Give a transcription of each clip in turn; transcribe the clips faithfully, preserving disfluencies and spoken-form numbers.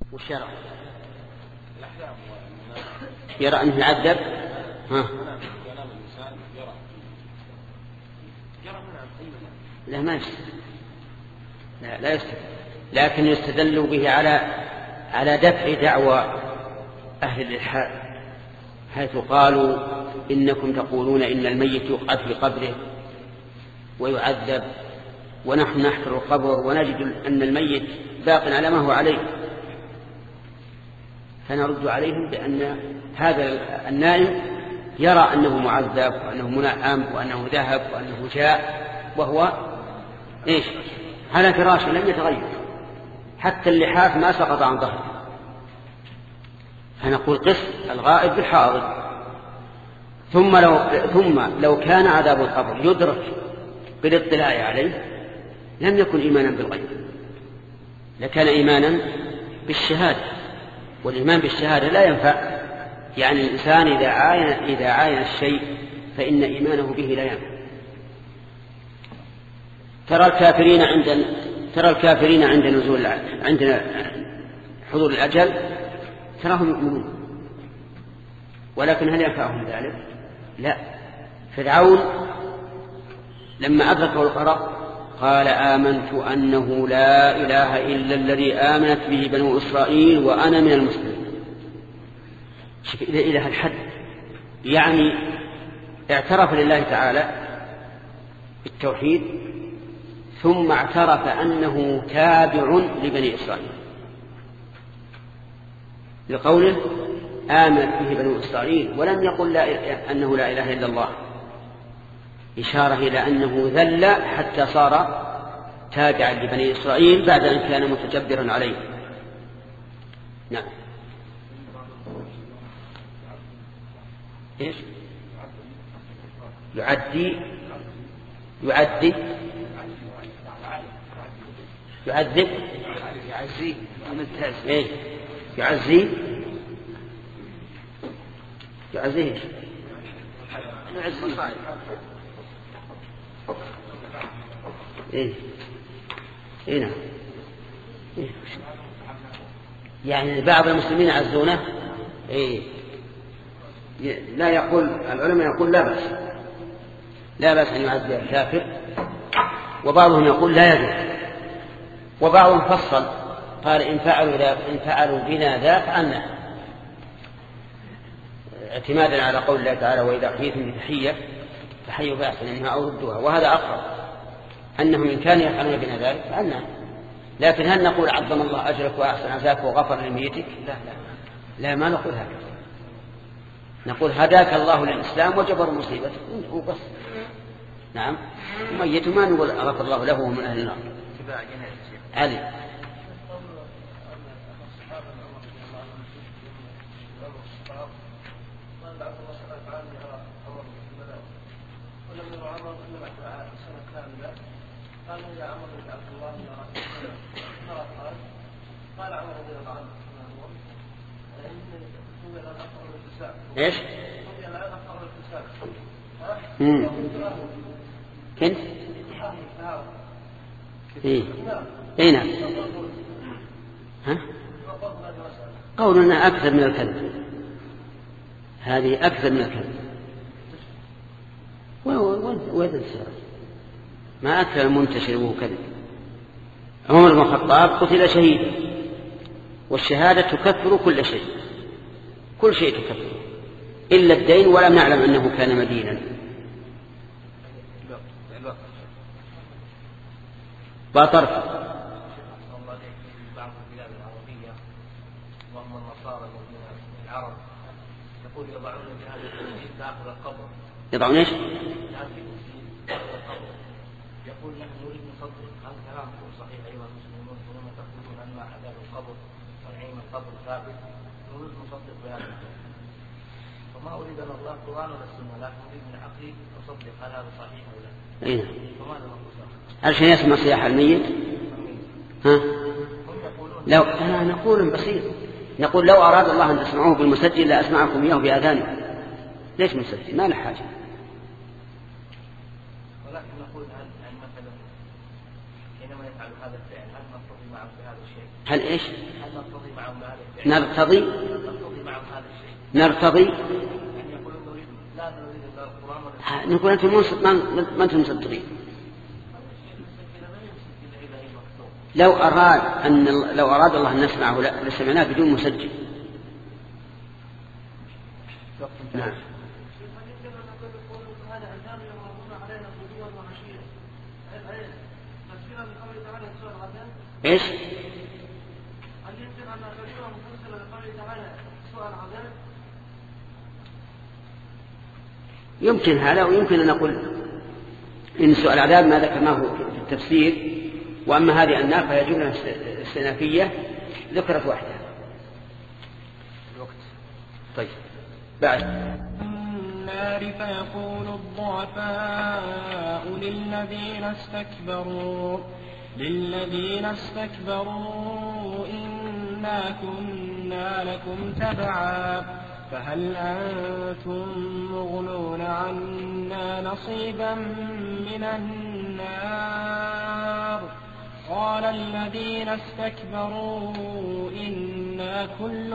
وش يرى؟ يرى أنه يعذب. ها. لا ما يستدل. لا لا يستدل، لكن يستدل به على على دفع دعوى أهل الإلحاد، حيث قالوا إنكم تقولون إن الميت يقعد في قبره ويعذب، ونحن نحفر القبر ونجد أن الميت باق على ما هو عليه، فنرد عليهم بأن هذا النائم يرى أنه معذب وأنه منعم وأنه ذهب وأنه جاء وهو إيش على فراشه لم يتغير، حتى اللحاف ما سقط عن ظهره. فنقول قس الغائب بالحاضر. ثم لو, ثم لو كان عذاب القبر يدرك بالاطلاع عليه لم يكن إيمانا بالغيب، لكان إيمانا بالشهادة، والإيمان بالشهادة لا ينفع. يعني الإنسان إذا عاين, إذا عاين الشيء فإن إيمانه به لا ينفع. ترى الكافرين عند ترى الكافرين عند نزول عند حضور الأجل تراهم يؤمنون، ولكن هل ينفعهم ذلك؟ لا. فرعون لما أدركه القرار قال آمنت أنه لا إله إلا الذي آمنت به بنو إسرائيل وأنا من المسلمين. شوف إلى الحد، يعني اعترف لله تعالى بالتوحيد ثم اعترف أنه تابع لبني إسرائيل، لقوله آمنت به بنو إسرائيل، ولم يقل لا أنه لا إله إلا الله، إشارة إلى أنه ذل حتى صار تابعا لبني إسرائيل بعد أن كان متجبرا عليه. نعم. إيش؟ يعدي يعدي يعذب يعزي ممتاز. إيه؟ يعزي يعزيه يعزي إيه إيه نعم. إيه؟ يعني بعض المسلمين يعزونه. إيه لا يقول العلماء يقول لا بأس لا بأس أن يعزي الكافر، وبعضهم يقول لا يجوز، وبعضهم فصل قال إن فعلوا إن فعلوا بنا ذا فعلنا، اعتمادا على قول الله تعالى وإذا حييتم بتحية فحيوا بأحسن منها أو ردوها، وهذا أقرب أنهم إن كانوا يفعلون بنا ذلك فعلنا. لكن هل نقول عظم الله أجرك وأحسن عزاك وغفر لميتك؟ لا لا لا ما نقول هكذا، نقول هداك الله للإسلام وجبر مصيبتك وبس. نعم. ميت ما نقول غفر الله له من أهل النار. علي ايش؟ امم كنت ايه اي نعم. ها قولنا اكثر من الكذب، هذه اكثر من الكذب. وين السبب؟ ما اكثر المنتشر وهو كذب. عمر بن الخطاب قتل شهيدا، والشهاده تكفر كل شيء، كل شيء تكفر إلا الدين، ولم نعلم أنه كان مدينا. باطرف بعض البلاد العربية وهم النصارى من العرب يقول يضعون شهادة المسجد داخل القبر. يضعون ايش؟ يقول نحن نريد نصدق هل كلامكم صحيح أيها المسلمون ثم تقولون أن عذاب القبر ونعيم القبر ثابت، نريد نصدق بهذا. وما أريد أن الله القرآن ولا السنة، لكن أريد من عقلي أصدق هل هذا صحيح أو لا. أين؟ فماذا نقول؟ عشان يسمع صياح الميت. ها؟ لو أنا نقول بسيط، نقول لو أراد الله أن تسمعوه بالمسجل لا أسمعكم إياه بآذانكم. ليش مسجل؟ ما له حاجة. ولكن نقول هل مثلا حينما يفعل هذا الفعل هل نقتضي معه بهذا الشيء؟ هل إيش؟ هل نقتضي معه نرتضي نرتضي معهم هذا الشيء. نرتضي يعني يقول نريد لا نريد إلا القرآن. نقول أنتم ما أنتم مصدقين. لو أراد أن لو أراد الله أن نسمعه لسمعناه بدون مسجل. نعم. إيش؟ يمكن هذا ويمكن أن نقول إن سؤال العذاب ما ذكرناه في التفسير، وأما هذه النار فهي جملة استئنافية ذكرت وحدها. الوقت طيب بعد النار فيقول الضعفاء للذين استكبروا للذين استكبروا إنا كنا لكم تبعا فهل أنتم مغنون عنا نصيبا من النار قال الذين استكبروا إنا كل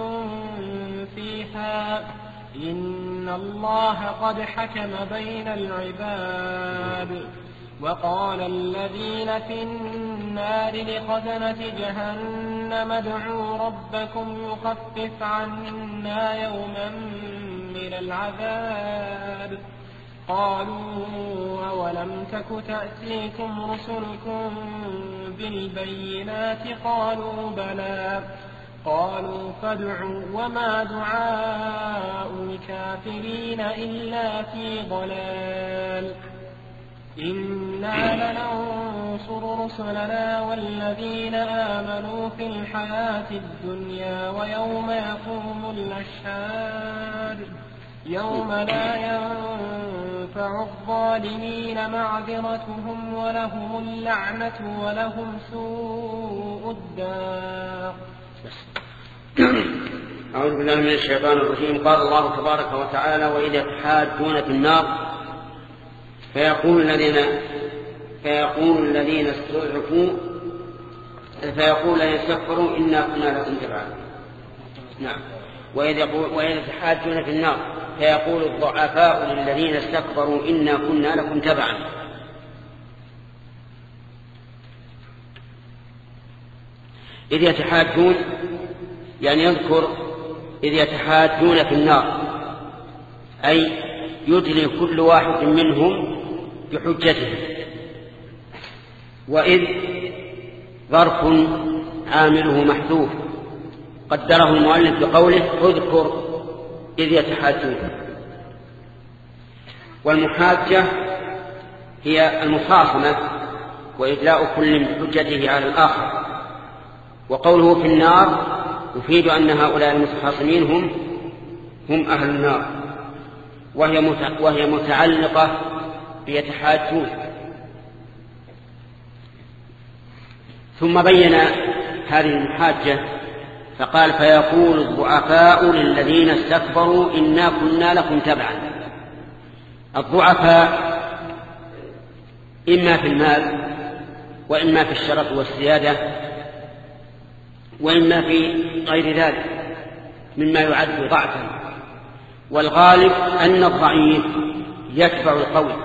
فيها إن الله قد حكم بين العباد وقال الذين في النار لخزنة جهنم ادعوا ربكم يخفف عنا يوما من العذاب قالوا أولم تك تأتيكم رسلكم بالبينات قالوا بلى قالوا فادعوا وما دعاء الكافرين إلا في ضلال إنا لننصر رسلنا والذين آمنوا في الحياة الدنيا ويوم يقوم الأشهاد يوم لا ينفع الظالمين معذرتهم ولهم اللعنة ولهم سوء الدار. أعوذ بالله من الشيطان الرجيم. قال الله تبارك وتعالى وإذا يتحاجون في النار فيقول الذين فيقول الذين استضعفوا فيقول الذين استكبروا إنا كنا لكم تبعا. نعم. وإذا يتحاجون في النار فيقول الضعفاء للذين استكبروا إنا كنا لكم تبعا. إذ يتحاجون يعني يذكر إذ يتحاجون في النار أي يدلي كل واحد منهم بحجته. وإذ ظرف عامله محذوف قدره المؤلف بقوله اذكر إذ يتحاجون. والمحاجة هي المخاصمة وإدلاء كل بحجته على الآخر. وقوله في النار يفيد أن هؤلاء المتخاصمين هم هم أهل النار وهي وهي متعلقة بيتحاجون. ثم بين هذه المحاجة فقال فيقول الضعفاء للذين استكبروا إنا كنا لكم تبعا. الضعفاء إما في المال وإما في الشرف والسيادة وإما في غير ذلك مما يعد ضعفا. والغالب أن الضعيف يتبع القوي.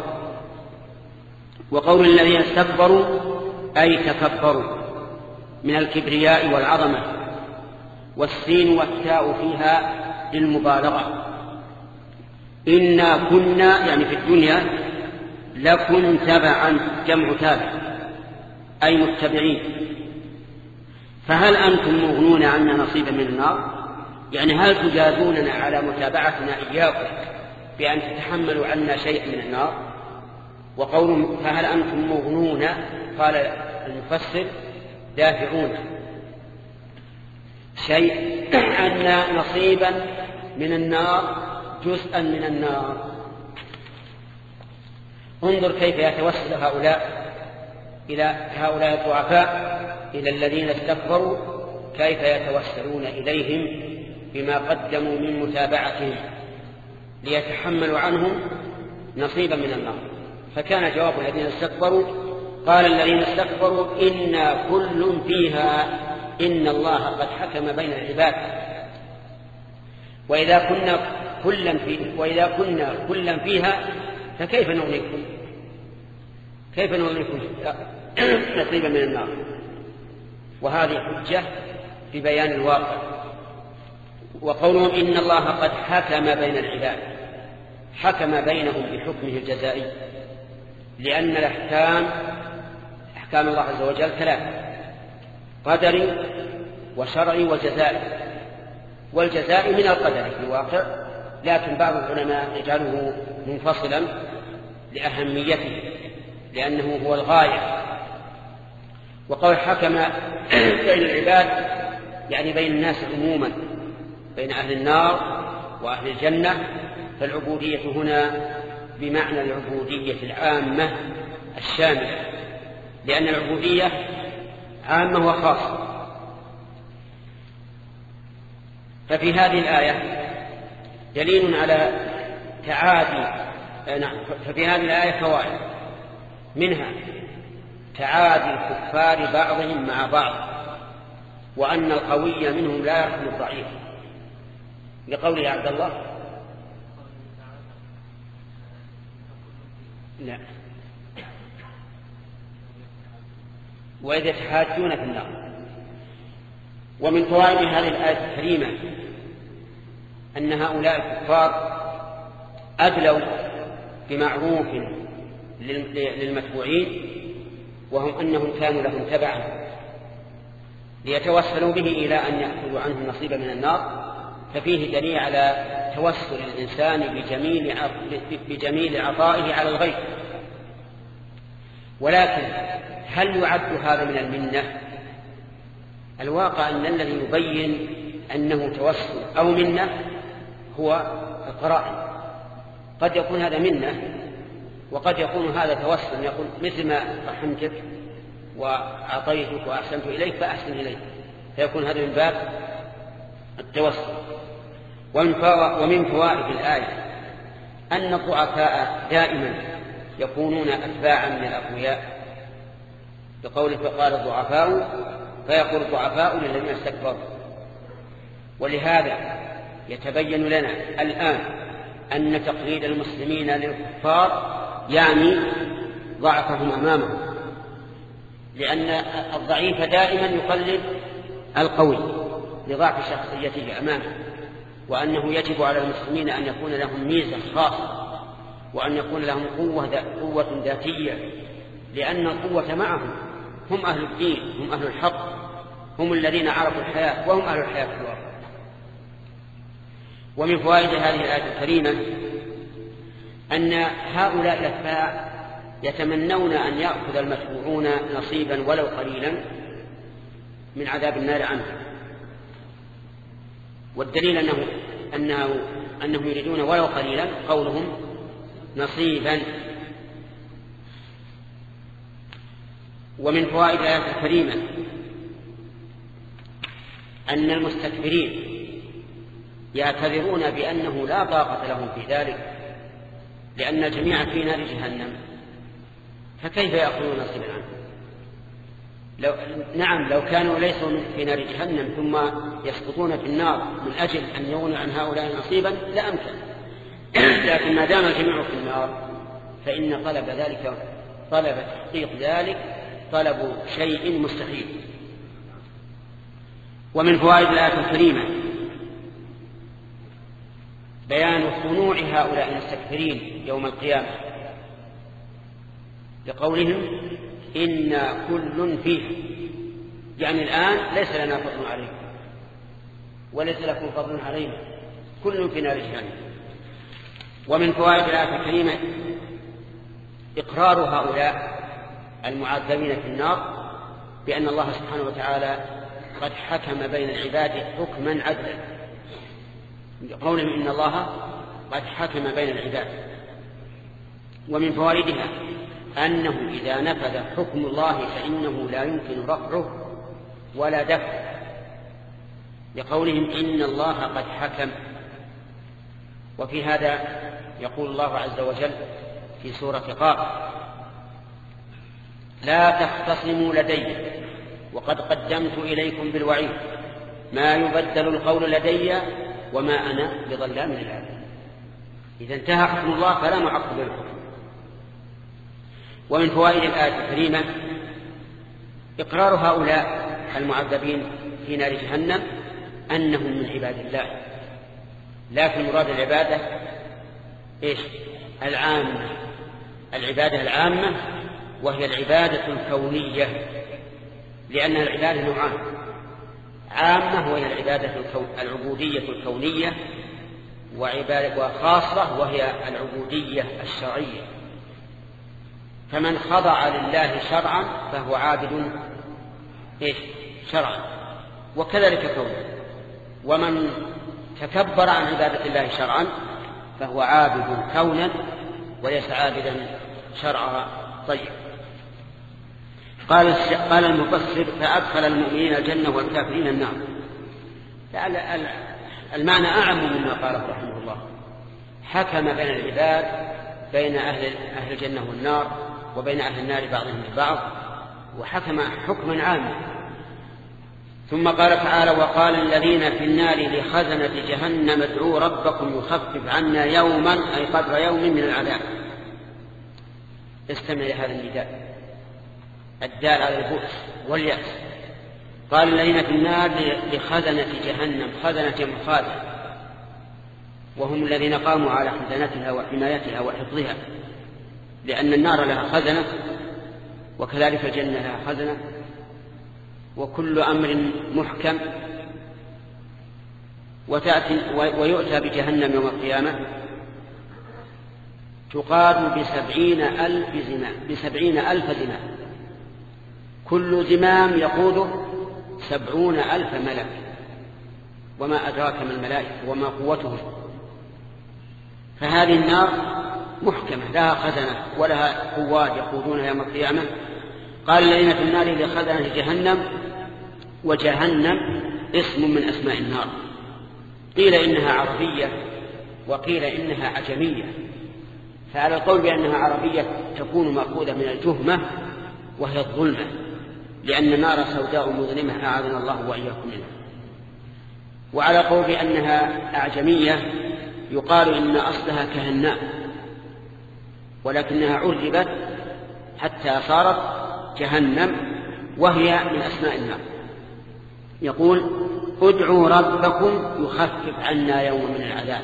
وقول الذين استكبروا أي تكبروا من الكبرياء والعظمة. والسين والتاء فيها للمبالغة. إنا كنا يعني في الدنيا لكم تبعا جمع تابع أي متبعين. فهل أنتم مغنون عنا نصيبا من النار يعني هل تجازوننا على متابعتنا إياكم بأن تتحملوا عنا شيئا من النار. وقول فهل أنتم مغنون قال المفسر دافعون شيء عنا نصيبا من النار جزءا من النار. انظر كيف يتوسل هؤلاء إلى هؤلاء الضعفاء إلى الذين استكبروا كيف يتوسلون إليهم بما قدموا من متابعتهم ليتحملوا عنهم نصيبا من النار. فكان جواب الذين استكبروا قال الذين استكبروا إنا كل فيها إن الله قد حكم بين العباد وإذا كنا كلا في وإذا كنا كلا فيها فكيف نغنيكم كيف نغنيكم نصيبا من النار. وهذه حجة في بيان الواقع. وقولهم إن الله قد حكم بين العباد، حكم بينهم بحكمه الجزائي، لأن الأحكام أحكام الله عز وجل ثلاثة: قدري وشرعي وجزائي. والجزائي من القدر في الواقع، لكن بعض العلماء يجعله منفصلا لأهميته لأنه هو الغاية. وقول حكم بين العباد يعني بين الناس عموما، بين أهل النار وأهل الجنة. فالعبودية هنا بمعنى العبودية العامة الشاملة، لأن العبودية عامة وخاصة. ففي هذه الآية دليل على تعادي نعم ففي هذه الآية فوائد، منها تعادي الكفار بعضهم مع بعض، وأن القوي منهم لا يرحم الضعيف، لقوله يا عبد الله لا وإذ يتحاجون في النار. ومن فوائد هذه الآية الكريمة أن هؤلاء الكفار أدلوا بمعروف للمتبوعين، وهم أنهم كانوا لهم تبعا ليتوسلوا به إلى أن يأخذوا عنهم نصيبا من النار. ففيه دليل على توسل الإنسان بجميل بجميل عطائه على الغير. ولكن هل يعد هذا من المنة؟ الواقع أن الذي يبين أنه توسل أو منة هو القرائن. قد يكون هذا منة وقد يكون هذا توسل، يقول مثل ما رحمتك وأعطيتك وأحسنت إليك فأحسن إليك، فيكون هذا من باب التوسل. ومن فوائد الآية أن الضعفاء دائما يكونون أتباعا من الأقوياء، بقوله فقال الضعفاء فيقول الضعفاء للذين استكبروا. ولهذا يتبين لنا الآن أن تقليد المسلمين للكفار يعني ضعفهم أمامهم، لأن الضعيف دائما يقلد القوي لضعف شخصيته أمامه، وأنه يجب على المسلمين أن يكون لهم ميزة خاصة، وأن يكون لهم قوة, قوة ذاتية، لأن القوة معهم، هم أهل الدين، هم أهل الحق، هم الذين عرفوا الحياة وهم أهل الحياة في الواقع. ومن فوائد هذه الآية الكريمة أن هؤلاء الأتباع يتمنون أن يأخذ المتبوعون نصيبا ولو قليلا من عذاب النار عنه. والدليل أنه أنه أنهم يريدون ولو قليلا قولهم نصيبا. ومن فوائد الآية الكريمة أن المستكبرين يعتذرون بأنه لا طاقة لهم في ذلك، لأن الجميع في نار جهنم، فكيف يأخذون نصيبا عنه؟ لو نعم لو كانوا ليسوا في نار جهنم ثم يسقطون في النار من أجل أن يغنوا عن هؤلاء نصيبا لأمكن، لكن ما دام الجميع في النار فإن طلب ذلك طلب تحقيق ذلك طلب شيء مستحيل. ومن فوائد الآية الكريمة بيان خنوع هؤلاء المستكبرين يوم القيامة، لقولهم إنا كل فيه، يعني الآن ليس لنا فضل عليكم وليس لكم فضل علينا، كل في نار جهنم. ومن فوائد الآية الكريمة إقرار هؤلاء المعذبين في النار بأن الله سبحانه وتعالى قد حكم بين العباد حكما عدلا، قولهم إن الله قد حكم بين العباد. ومن فوائدها أنه إذا نفذ حكم الله فإنه لا يمكن رفعه ولا دفعه، لقولهم إن الله قد حكم. وفي هذا يقول الله عز وجل في سورة قاف لا تختصموا لدي وقد قدمت إليكم بالوعيد ما يبدل القول لدي وما أنا بظلام للعبيد. إذا انتهى حكم الله فلا معقب للحكم. ومن فوائد الآية الكريمة إقرار هؤلاء المعذبين في نار جهنم أنهم من عباد الله، لكن مراد العبادة إيش؟ العامة، العبادة العامة، وهي العبادة الكونية، لأن العبادة نوعان: عامة وهي العبادة العبودية الكونية، وعبادة وخاصة وهي العبودية الشرعية. فمن خضع لله شرعا فهو عابد إيش؟ شرعا، وكذلك كونه. ومن تكبر عن عبادة الله شرعا فهو عابد كونا وليس عابدا شرعا. طيب، قال قال المفسر: فأدخل المؤمنين الجنة والكافرين النار. المعنى أعم مما قاله رحمه الله. حكم بين العباد بين أهل أهل الجنة والنار، وبين أهل النار بعضهم البعض، وحكم حكما عاما. ثم قال تعالى: وقال الذين في النار لخزنة جهنم ادعوا ربكم يخفف عنا يوما، أي قدر يوم من العذاب. استمع لهذا النداء الدال على البؤس واليأس. قال الذين في النار لخزنة جهنم، خزنة جمع خازن، وهم الذين قاموا على خزنتها وحمايتها وحفظها، لأن النار لها خزنة وكذلك الجنة لها خزنة. وكل أمر محكم. وتأتي ويؤتى بجهنم يوم القيامة تقاد بسبعين ألف زمام، بسبعين ألف زمام، كل زمام يقوده سبعون ألف ملك. وما أدراك ما الملائكة وما قوتهم. فهذه النار محكمة لها خزنة ولها قواد يقودون يوم القيامة. قال الذين في النار لخزنة جهنم، وجهنم اسم من أسماء النار. قيل إنها عربية وقيل إنها عجمية. فعلى القول بأنها عربية تكون مأخوذة من الجهمة وهي الظلمة، لأن النار سوداء مظلمة أعاذنا الله وإياكم منها. وعلى قول بأنها أعجمية يقال إن أصلها كهناء، ولكنها عربت حتى صارت جهنم، وهي من أسماء النار. يقول: ادعوا ربكم يخفف عنا يوم من العذاب.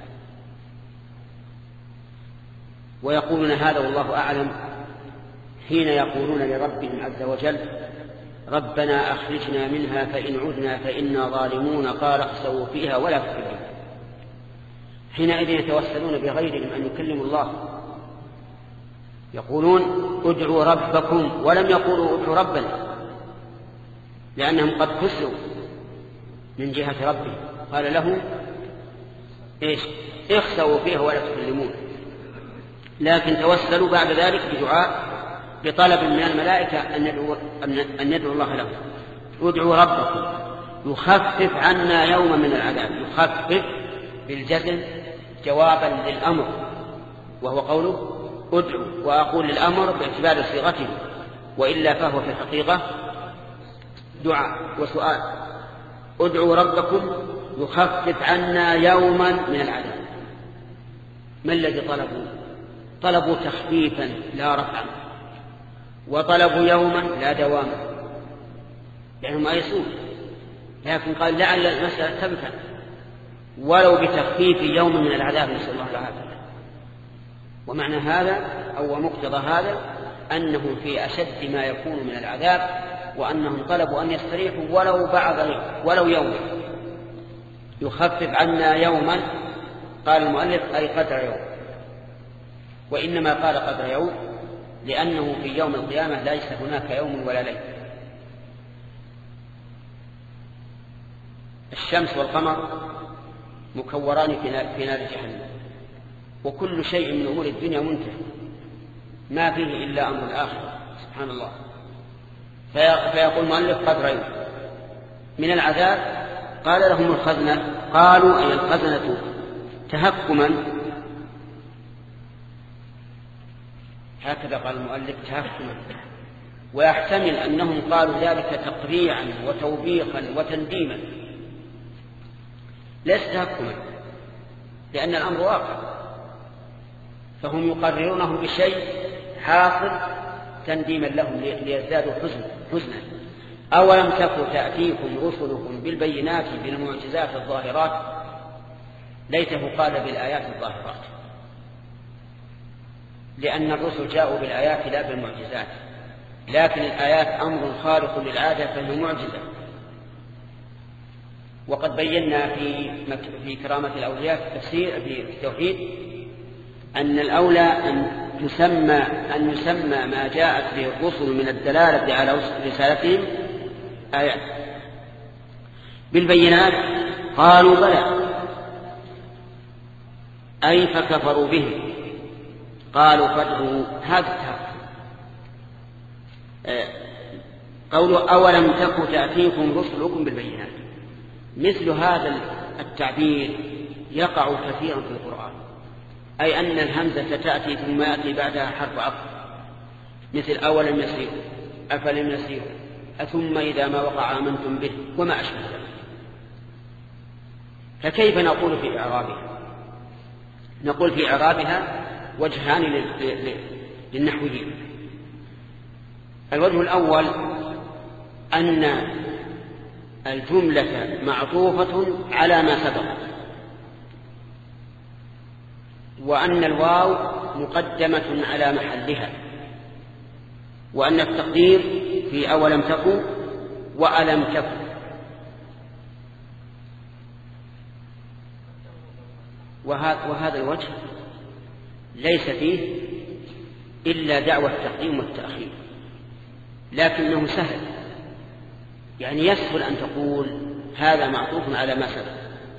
ويقولون هذا والله أعلم حين يقولون لربهم عز وجل: ربنا أخرجنا منها فإن عدنا فإنا ظالمون، قال اخسئوا فيها ولا تكلمون. حينئذ يتوسلون بغيرهم أن يكلموا الله، يقولون: ادعوا ربكم، ولم يقولوا ادعوا ربنا، لأنهم قد كسروا من جهة ربهم. قال له: إيش؟ اخسئوا فيها ولا تكلمون. لكن توسلوا بعد ذلك بدعاء، بطلب من الملائكة أن ندعو, أن ندعو الله لهم: ادعوا ربكم يخفف عنا يوم من العذاب. يخفف بالجزم جوابا للأمر، وهو قوله ادعوا. وأقول للأمر باعتبار صيغته، وإلا فهو في الحقيقة دعاء وسؤال. ادعوا ربكم يخفف عنا يوما من العذاب. ما الذي طلبوا؟ طلبوا تخفيفا لا رفعا، وطلبوا يوما لا دواما، لأنهم أيسون. لكن قال لعل المسألة تنفع ولو بتخفيف يوم من العذاب، نسأل الله العافية. ومعنى هذا أو مقتضى هذا أنه في أشد ما يكون من العذاب، وأنهم طلبوا أن يستريحوا ولو بعض ولو يوم. يخفف عنا يوما، قال المؤلف أي قدر يوم. وإنما قال قدر يوم لأنه في يوم القيامة ليس هناك يوم ولا ليل. الشمس والقمر مكوران في نار جهنم، وكل شيء من أمور الدنيا منتهي، ما فيه إلا أمر الآخرة سبحان الله. فيقول المؤلف قدر يوم من العذاب. قال لهم الخزنة، قالوا أي الخزنة تهكما، هكذا قال المؤلف تهكما، ويحتمل أنهم قالوا ذلك تقريعا وتوبيخا وتنديما، ليس تهكما، لأن الأمر واقع، فهم يقررونهم بشيء حاصل تنديما لهم ليزدادوا حزنا حزنا. أولم تكن تأتيكم رسلكم بالبينات بالمعجزات الظاهرات، ليته قال بالآيات الظاهرات، لأن الرسل جاءوا بالآيات لا بالمعجزات، لكن الآيات أمر خارق للعادة فهي معجزة. وقد بينا في في كرامة الأولياء في التفسير في التوحيد أن الأولى أن تسمى أن يسمى ما جاءت به الرسل من الدلالة على رسالتهم آيات. بالبينات قالوا بلى، أي فكفروا به، قالوا فادعوا هذا التهكم. قولوا أولم تك تأتيكم رسلكم بالبينات، مثل هذا التعبير يقع كثيرا في القرآن، أي أن الهمزة تأتي ثم يأتي بعدها حرف عطف، مثل أولم يسيروا، أفلم يسيروا، أثم إذا ما وقع آمنتم به، وما أشبه ذلك. فكيف نقول في إعرابها؟ نقول في إعرابها وجهان للنحويين. الوجه الأول أن الجملة معطوفة على ما سبق، وأن الواو مقدمة على محلها، وأن التقدير في أولم تكن وألم تكن. وهذا الوجه ليس فيه إلا دعوى التقديم والتأخير، لكنه سهل، يعني يسهل أن تقول هذا معطوف على ما سبق.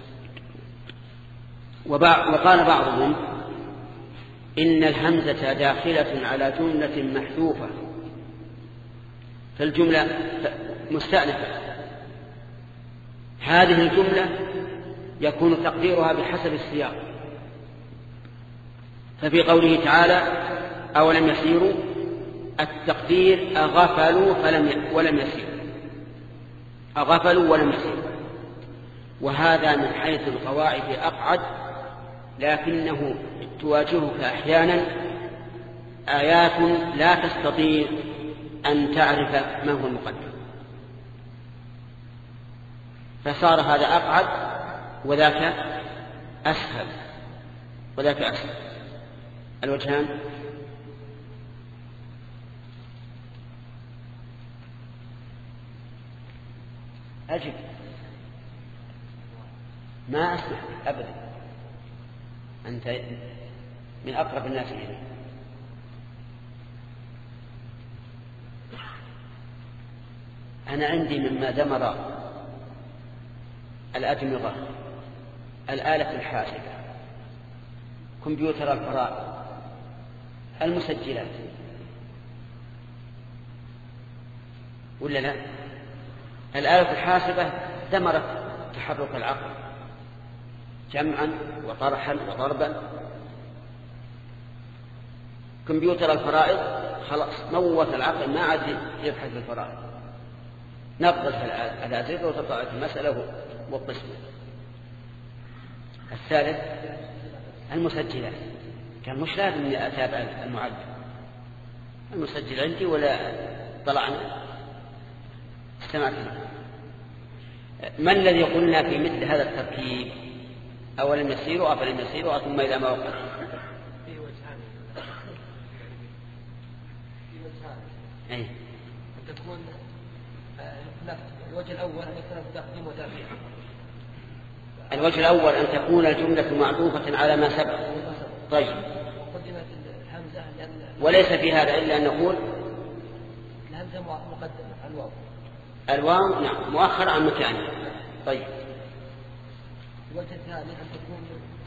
وقال بعضهم إن الهمزة داخلة على جملة محذوفة، فالجملة مستأنفة، هذه الجملة يكون تقديرها بحسب السياق. ففي قوله تعالى أولم يسيروا، التقدير أغفلوا فلم ولم يسيروا، أغفلوا ولم يسيروا، وهذا من حيث القواعد أقعد، لكنه تواجهك أحيانا آيات لا تستطيع أن تعرف ما هو المقدم، فصار هذا أقعد وذاك أسهل وذاك أسهل. الوجهان أجب، ما أسمح أبدا، أنت من أقرب الناس إليه. أنا عندي مما دمر الأدمغة الآلة الحاسبة، كمبيوتر الفرائض، المسجلات، ولا لا؟ الآلة الحاسبة دمرت تحرك العقل جمعا وطرحا وضربا. كمبيوتر الفرائض خلاص موت العقل، ما عاد يبحث في الفرائض، نقص الأزرق وتطلعت المسألة والقسم. الثالث المسجلات، كان مش لازم اني اتابع المعلم، المسجل عندي ولا طلعنا استمعت له. ما الذي قلنا في مثل هذا التركيب؟ أولم يسيروا أفلم يسيروا ثم إذا ما وقع. في وجهان في وجهان أي أن تكون الوجه الأول أن يكون تقديم وتأخير. الوجه الأول أن تكون الجملة معطوفة على ما سبق. طيب، وقدمت الهمزة لأن وليس في هذا إلا أن نقول الهمزة مقدمة على الواو. الواو نعم مؤخر عن مكانه. طيب، الوجه الثاني أن تكون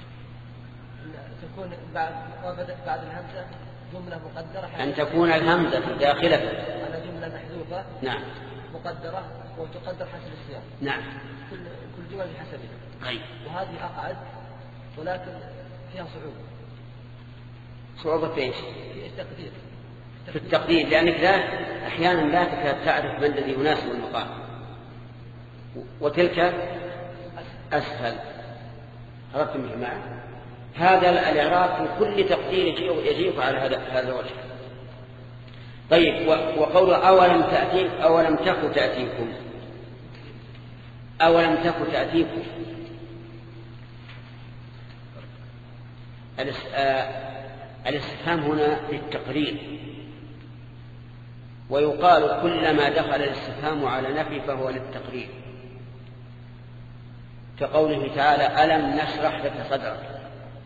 تكون بعد بعد الهمزة جملة مقدرة، أن تكون الهمزة داخلة على جملة محذوفة نعم مقدرة وتقدر حسب السياق. نعم كل كل جمل بحسبها. طيب، وهذه أقعد ولكن فيها صعوبة. صعوبة في ايش؟ في التقدير. في التقدير، لأنك لا أحيانا لا تكاد تعرف ما الذي يناسب المقام، وتلك أسهل. عرفتم يا جماعة؟ هذا الإعراب في كل تقدير يجيء على هذا هذا الوجه. طيب وقول أولم تأتي أولم تك تأتيكم أولم تك تأتيكم الاستفهام هنا للتقرير، ويقال كلما دخل الاستفهام على نفي فهو للتقرير، كقوله تعالى ألم نشرح لك صدرك.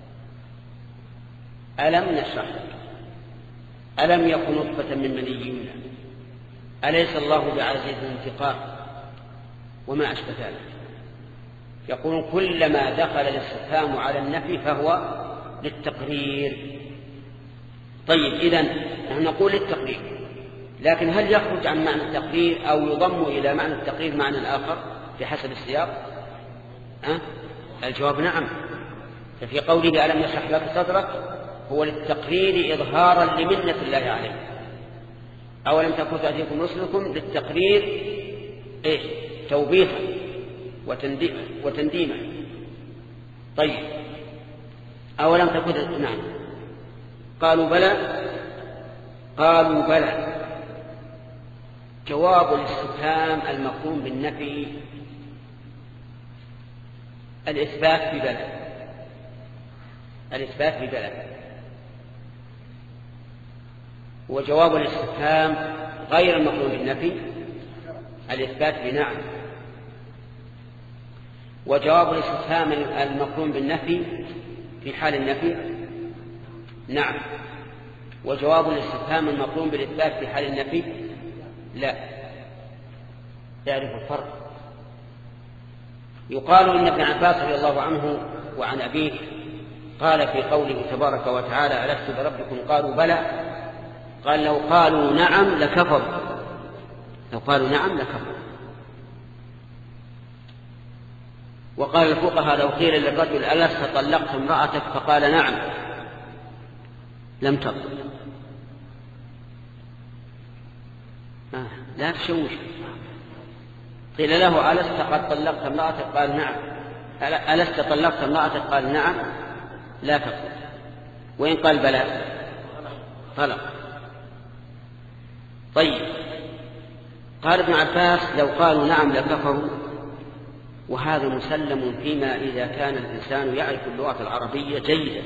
ألم نشرح لك، ألم يكن نطفة من مني يمنى، أليس الله بعزيز انتقام، وما أشبه ذلك. يقول كلما دخل الاستفهام على النفي فهو للتقرير. طيب إذن نحن نقول للتقرير، لكن هل يخرج عن معنى التقرير أو يضم إلى معنى التقرير معنى آخر بحسب السياق؟ أه؟ الجواب نعم. ففي قوله ألم نشرح لك صدرك هو للتقرير إظهارا لمنة الله عليه. أولم تكن تأتيكم رسلكم للتقرير إيش؟ توبيخا وتنديما. طيب أولم تكن نعم قالوا بلى قالوا بلى جواب الاستفهام المقرون بالنفي الإثبات ببلى، الإثبات ببلى. وجواب الاستفهام غير المقرون بالنفي الإثبات بنعم. وجواب الاستفهام المقرون بالنفي في حال النفي نعم. وجواب الاستفهام المقرون بالإثبات في حال النفي لا. يعرف الفرق. يقال إن ابن عباس رضي الله عنه وعن أبيه قال في قوله تبارك وتعالى ألست بربكم قالوا بلى، قال لو قالوا نعم لكفروا، لو قالوا نعم لكفروا. وقال الفقهاء لو قيل للرجل ألست طلقت امرأتك فقال نعم لم تطلق. آه لا تشوش. قيل له ألست قد طلقت امرأتك قال نعم، ألست طلقت امرأتك قال نعم لا تطلق. وإن قال بلى طلق. طيب قال ابن عباس لو قالوا نعم لكفروا، وهذا مسلم فيما إذا كان الإنسان يعرف اللغة العربية جيدا.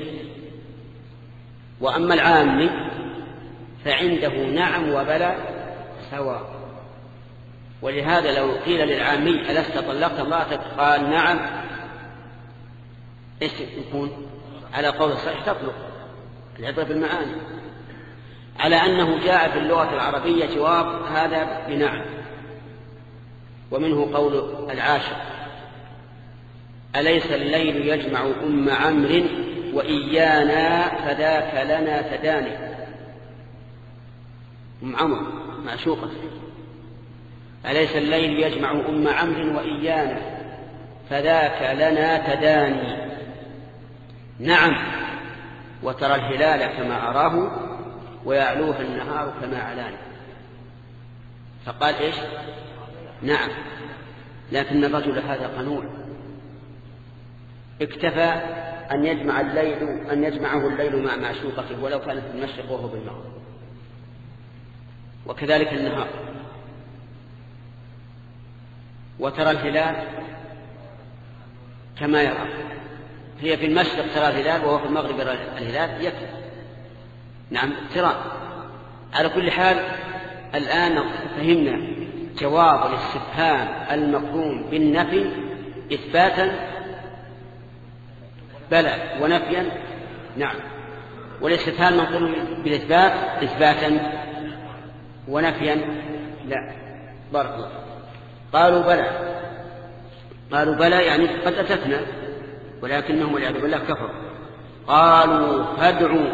وأما العامي فعنده نعم وبلى سواء. ولهذا لو قيل للعامي ألست طلقت امرأتك قال نعم ايش يكون؟ على قول الصحيح تطلق، العبرة بالمعاني، على أنه جاء في اللغة العربية جواب هذا بنعم. ومنه قول العاشر أليس الليل يجمع أم عمرو وإيانا فذاك لنا تداني. أم عمرو معشوقة. أليس الليل يجمع أم عمرو وإيانا فذاك لنا تداني. نعم وترى الهلال كما أراه ويعلوه النهار كما علاني. فقال إيش؟ نعم. لكن الرجل هذا قنوع، اكتفى أن يجمع الليل أن يجمعه الليل مع معشوقته ولو كانت في المشرق وهو بالمغرب، وكذلك النهار. وترى الهلال كما يرى، هي في المشرق ترى الهلال وهو في المغرب يرى الهلال يكفي. نعم ترى. على كل حال الآن فهمنا جواب الاستفهام المقرون بالنفي إثباتا بلى ونفيا نعم، والاستفهام المقرون بالإثبات إثباتا ونفيا لا. بارك الله. قالوا بلى، قالوا بلى يعني قد أتتنا ولكنهم والعياذ بالله كفروا. قالوا فادعوا.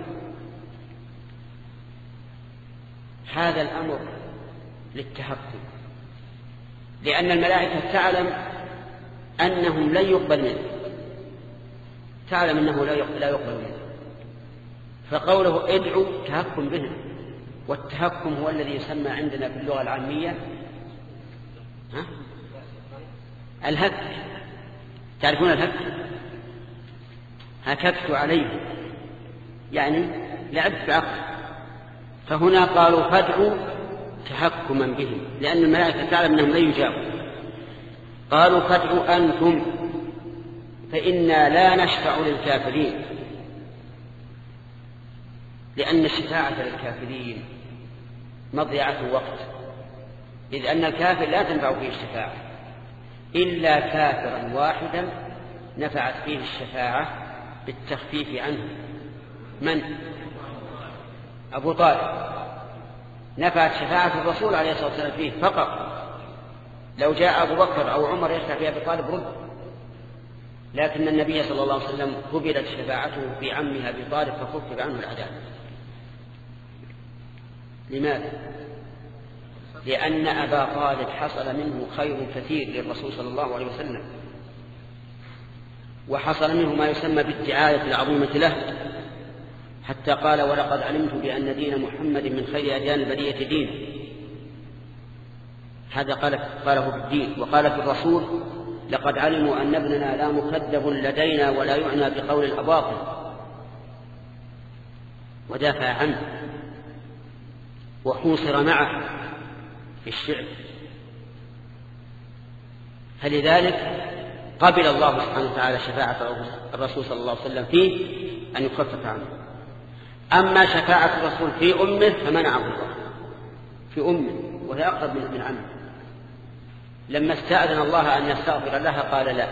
هذا الأمر للتهكم، لأن الملائكة تعلم أنهم لن يقبل منه، تعلم أنه لا يقبل منه، فقوله ادعوا تهكم بهم. والتهكم هو الذي يسمى عندنا في اللغة العامية ها؟ الهك. تعرفون الهك؟ هككت عليه يعني لعبت بعقل. فهنا قالوا فادعوا تحكما بهم لأن الملائكة تعلم أنهم لا يجابوا. قالوا فادعوا أنتم فإنا لا نشفع للكافرين لأن الشفاعة للكافرين مضيعة وقت، إذ أن الكافر لا تنفع فيه الشفاعة إلا كافرا واحدا نفعت فيه الشفاعة بالتخفيف عنه. من؟ أبو طالب نفعت شفاعة الرسول عليه الصلاة والسلام فيه فقط. لو جاء أبو بكر أو عمر يشفع في أبي طالب رد، لكن النبي صلى الله عليه وسلم قبلت شفاعته في عمه أبي طالب فخفف عنه العذاب. لماذا؟ لأن أبا طالب حصل منه خير كثير للرسول صلى الله عليه وسلم، وحصل منه ما يسمى بالدعاية العظيمة له، حتى قال ولقد علمت بأن دين محمد من خير أديان البرية دين. هذا قاله في الدين. وقال في الرسول لقد علموا أن ابننا لا مكذب لدينا ولا يعنى بقول الأباطل، ودافع عنه وحوصر معه في الشعر. فلذلك قبل الله سبحانه وتعالى شفاعة الرسول صلى الله عليه وسلم فيه أن يخفف عنه. أما شفاعة الرسول في أمه فمنعه الله في أمه وهي أقرب من عمه. لما استأذن الله أن يستغفر لها قال لا،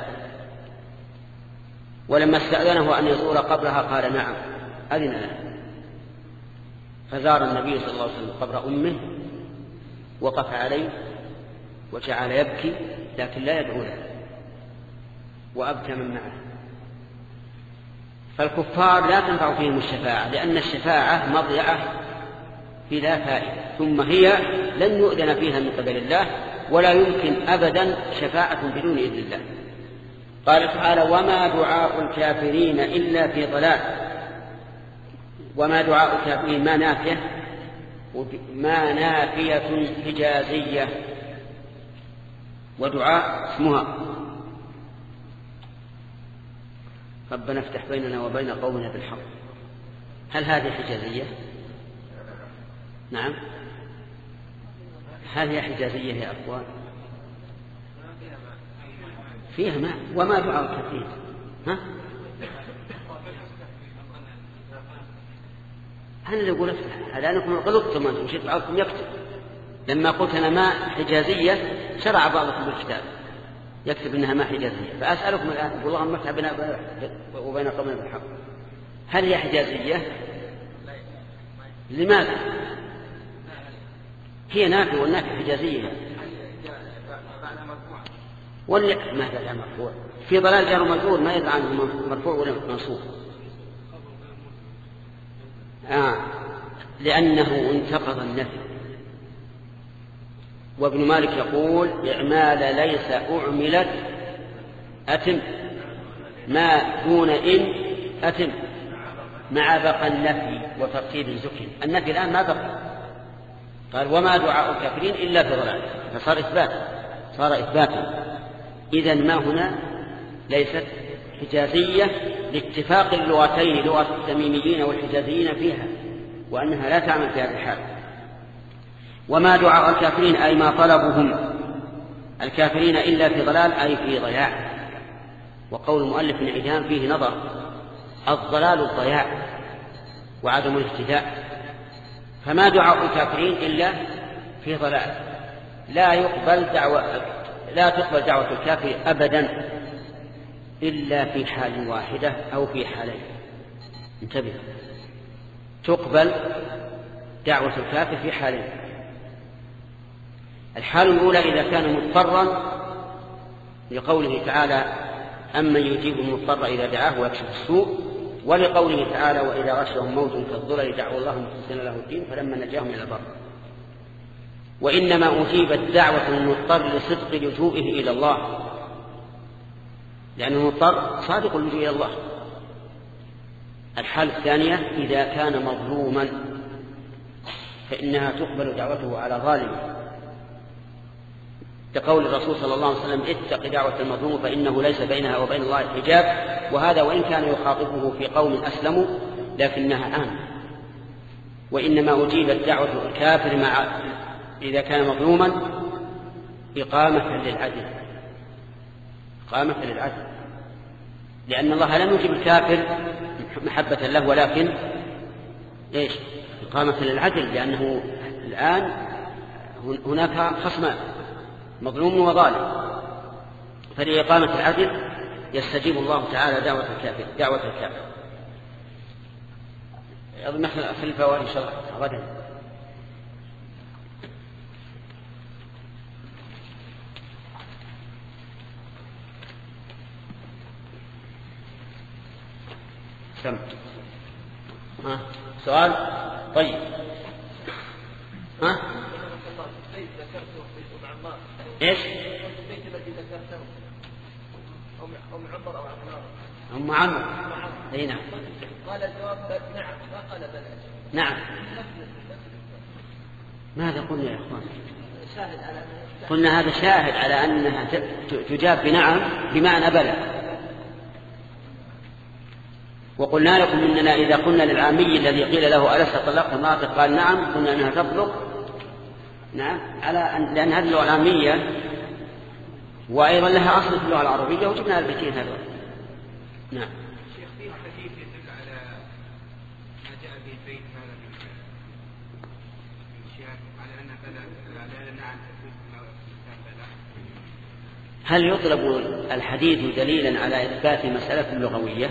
ولما استأذنه أن يزور قبرها قال نعم أذن له. فزار النبي صلى الله عليه وسلم قبر أمه وقف عليه وجعل يبكي لكن لا يدعو له، وأبكى من معه. فالكفار لا تنفع فيهم الشفاعة لأن الشفاعة مضيعة في لا فائدة، ثم هي لن يؤذن فيها من قبل الله ولا يمكن أبدا شفاعة بدون إذن الله. قال تعالى وما دعاء الكافرين إلا في ضلال. وما دعاء الكافرين ما نافية ما نافية حجازية، ودعاء اسمها ربنا افتح بيننا وبين قومنا بالحق. هل هذه حجازية؟ نعم. هل هي حجازية يا أخوان؟ فيها ماء. وما دعاء الكافرين ها؟ أنا اللي أقول افتح، هذا أنكم غلطتم أنتم مشيت بعضكم يكتب. لما قلت أنا ماء حجازية شرع بعضكم بالكتاب يكتب إنها ماء حجازية. فأسألكم الآن اللهم افتح بيننا وبين قومنا بالحق، هل هي حجازية؟ لماذا؟ هي نافية والنافية حجازية. ولا ما تدعى مرفوع في ضلال جار مجرور ما يدعى عنه مرفوع ولا منصوب. آه. لأنه انتقض النفي. وابن مالك يقول إعمال ليس أعملت أتم ما دون إن أتم مع بقى النفي وترتيب زكي. النفي الآن ما بقى. قال وما دعاء الكافرين إلا في ضلال، فصار إثبات صار إثباتا. إذن ما هنا ليست حجازية لاتفاق اللغتين لغة التميميين والحجازيين فيها، وأنها لا تعمل في هذا الحال. وما دعاء الكافرين أي ما طلبهم الكافرين إلا في ضلال أي في ضياع. وقول المؤلف انعدام فيه نظر، الضلال الضياع وعدم الاهتداء. فما دعاء الكافرين إلا في ضلال. لا يقبل دعوة لا تقبل دعوة الكافر أبدا إلا في حال واحدة أو في حالين. انتبه، تقبل دعوة الكافر في حالين. الحال الأولى إذا كان مضطرا لقوله تعالى أمن يجيب المضطر إذا دعاه ويكشف السوء، ولقوله تعالى وإذا غشهم موج كالظلل دعوا الله مخلصين له الدين فلما نجاهم إلى البر. وإنما أجيبت دعوة المضطر لصدق لجوئه إلى الله، لأن المضطر صادق اللجوء إلى الله. الحالة الثانية إذا كان مظلوما فإنها تقبل دعوته على ظالم، لقول الرسول صلى الله عليه وسلم اتق دعوة المظلوم فإنه ليس بينها وبين الله حجاب. وهذا وإن كان يخاطبه في قوم أسلموا لكنها عامة، وإنما أجيبت دعوة الكافر مع إذا كان مظلوما إقامة للعدل، إقامة للعدل، لأن الله لم يجيب الكافر محبة له ولكن إيش؟ إقامة للعدل، لأنه الآن هناك خصمان مظلوم وظالم، فلإقامة العدل يستجيب الله تعالى دعوة الكافر دعوة الكافر. أظن نحن في الفوائد إن شاء الله غدا. سم. ها سؤال؟ طيب. ها؟ ايش؟ أم عمرو. أي نعم. قال الجواب نعم، ما قال بلى. نعم. ماذا قلنا يا إخوان؟ شاهد على قلنا هذا شاهد على أنها تجاب بنعم بمعنى بلى. وقلنا لكم إننا إذا قلنا للعامي الذي قيل له ألست طلقت امرأتك قال نعم، قلنا أنها تطلق نعم على أن لأن هذه اللغة العامية وأيضا لها أصل في اللغة العربية وجبنا البيتين هذول. نعم. شيخ في حديث يدل على ما جاء به البيت هذا من الشيخ على أن بلى على أن نعم بلى. هل يطلب الحديث دليلا على إثبات مسألة لغوية؟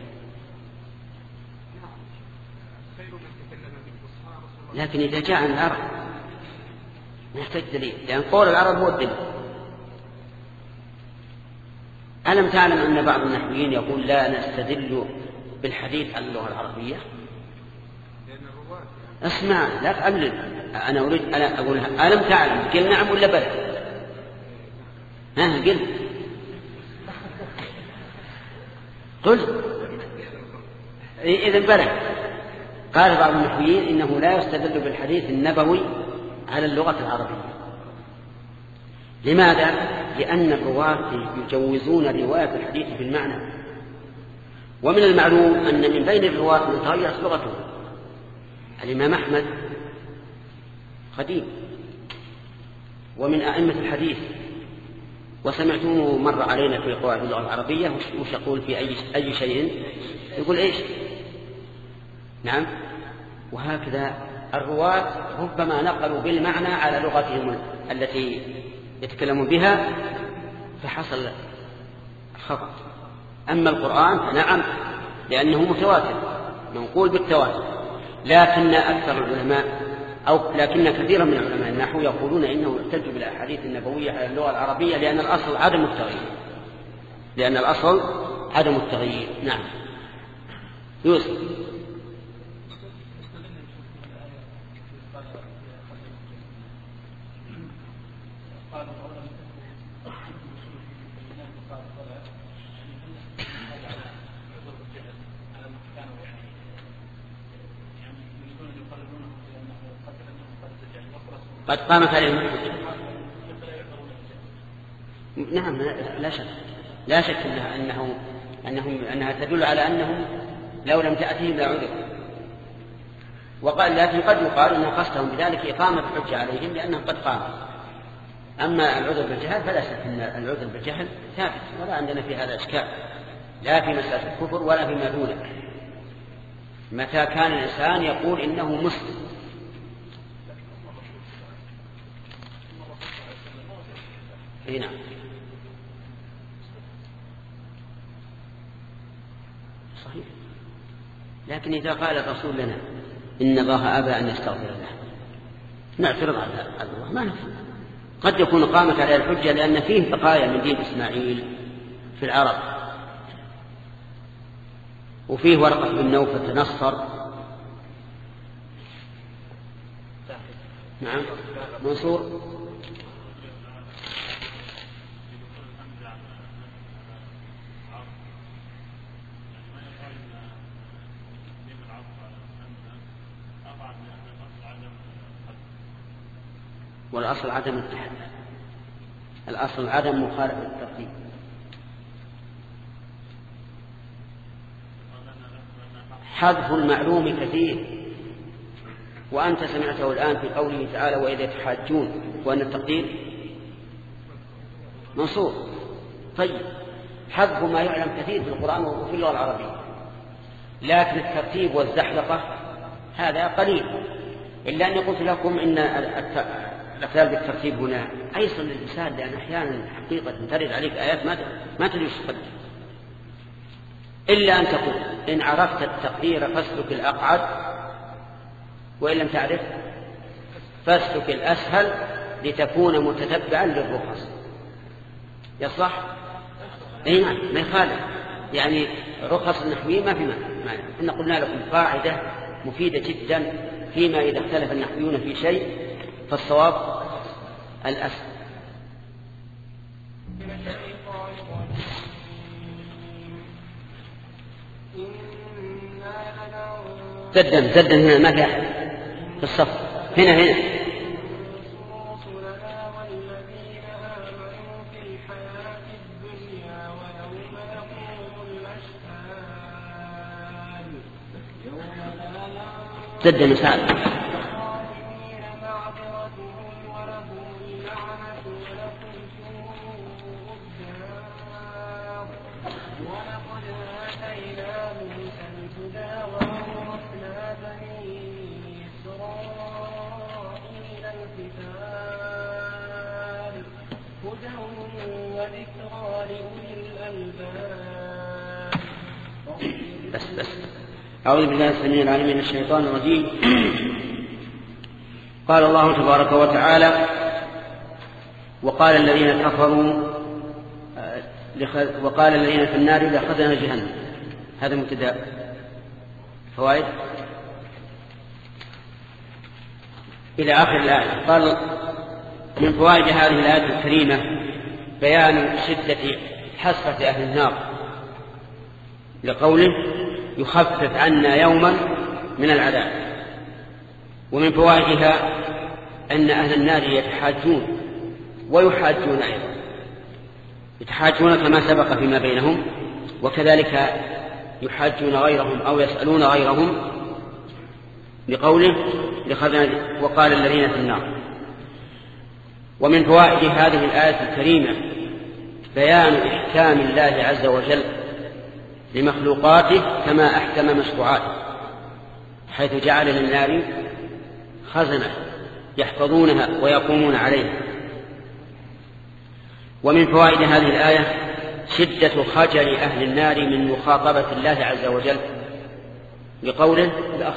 لكن إذا جاء عن العرب نحتاج دليل، لأن قول العرب هو الدليل. ألم تعلم أن بعض النحويين يقول لا نستدل بالحديث على اللغة العربية؟ اسمع لا تعلم، أنا أريد أنا أقولها. ألم تعلم قل نعم ولا بلى؟ ها قل قل إذن بلى. قال بعض النحويين إنه لا يستدل بالحديث النبوي على اللغة العربية. لماذا؟ لأن الرواة يجوزون رواية الحديث بالمعنى، ومن المعلوم أن من بين الرواة من تغيرت لغته. الإمام أحمد قديم ومن أئمة الحديث، وسمعتموه مر علينا في قواعد اللغة العربية وش يقول في أي أي شيء يقول إيش؟ نعم. وهكذا الرواة ربما نقلوا بالمعنى على لغتهم التي يتكلمون بها فحصل خطأ. أما القرآن فنعم لأنه متواتر منقول بالتواتر، لكن أكثر العلماء أو لكن كثيرا من علماء النحو يقولون إنه يحتج بالأحاديث النبوية على اللغة العربية لأن الأصل عدم التغيير لأن الأصل عدم التغيير. نعم. يوسف. قد قامت عليهم الحجة. نعم لا شك لا شك أنها أنه أنهم أنها تدل على أنهم لو لم تأتيهم لعذر. وقال لكن قد يقال أن قصدهم بذلك إقامة الحجة عليهم لأنهم قد قاموا. أما العذر بالجهل فلا شك أن العذر بالجهل ثابت ولا عندنا في هذا إشكال، لا في مسألة الكفر ولا فيما دونه. متى كان الإنسان يقول إنه مسلم. هنا صحيح، لكن إذا قال الرسول لنا إن الله أبى أن يستغفر له نعترض على الله ما نفهم. قد يكون قامت عليه الحجة لأن فيه بقايا من دين إسماعيل في العرب، وفيه ورقة بن نوفل تنصر. نعم منصور. والأصل عدم التحدث. الأصل عدم مخالفة الترتيب. حذف المعلوم كثير، وأنت سمعته الآن في قوله تعالى وإذا يتحاجون، وأن التقدير منصوب. طيب حذف ما يعلم كثير في القرآن وفي اللغة العربية، لكن الترتيب والزحلقة هذا قليل. إلا أني قلت لكم إن الأقلال بالترتيب هنا أيسر للإنسان، لأن أحيانا حقيقة ترد عليك آيات ما تدري وش تقدر، إلا أن تقول إن عرفت التقدير فاسلك الأقعد، وإن لم تعرف فاسلك الأسهل لتكون متتبعا للرخص. يصح؟ أي نعم ما يخالف، يعني رخص النحويين ما في معنى. إن قلنا لكم قاعدة مفيدة جدا فيما إذا اختلف النحويون في شيء فالصواب الأسهل. زدا زدا هنا ما في أحد في الصف، هنا هنا زدا مساعد. بس بس أعوذ بالله السميع العليم من الشيطان الرجيم. قال الله تبارك وتعالى وقال الذين كفروا وقال الذين في النار لخزنة جهنم. هذا مبتدأ. فوائد إلى آخر الآية. قال من فوائد هذه الآية الكريمة بيان شدة حسرة أهل النار لقوله يخفف عنا يوما من العذاب. ومن فوائدها أن أهل النار يتحاجون ويحاجون أيضا، يتحاجون كما سبق فيما بينهم، وكذلك يحاجون غيرهم أو يسألون غيرهم بقوله وقال الذين في النار. ومن فوائد هذه الآية الكريمة بيان إحكام الله عز وجل لمخلوقاته كما أحكم مشروعاته، حيث جعل للنار خزنة يحفظونها ويقومون عليها. ومن فوائد هذه الآية شدة خجل أهل النار من مخاطبة الله عز وجل لقوله الأخ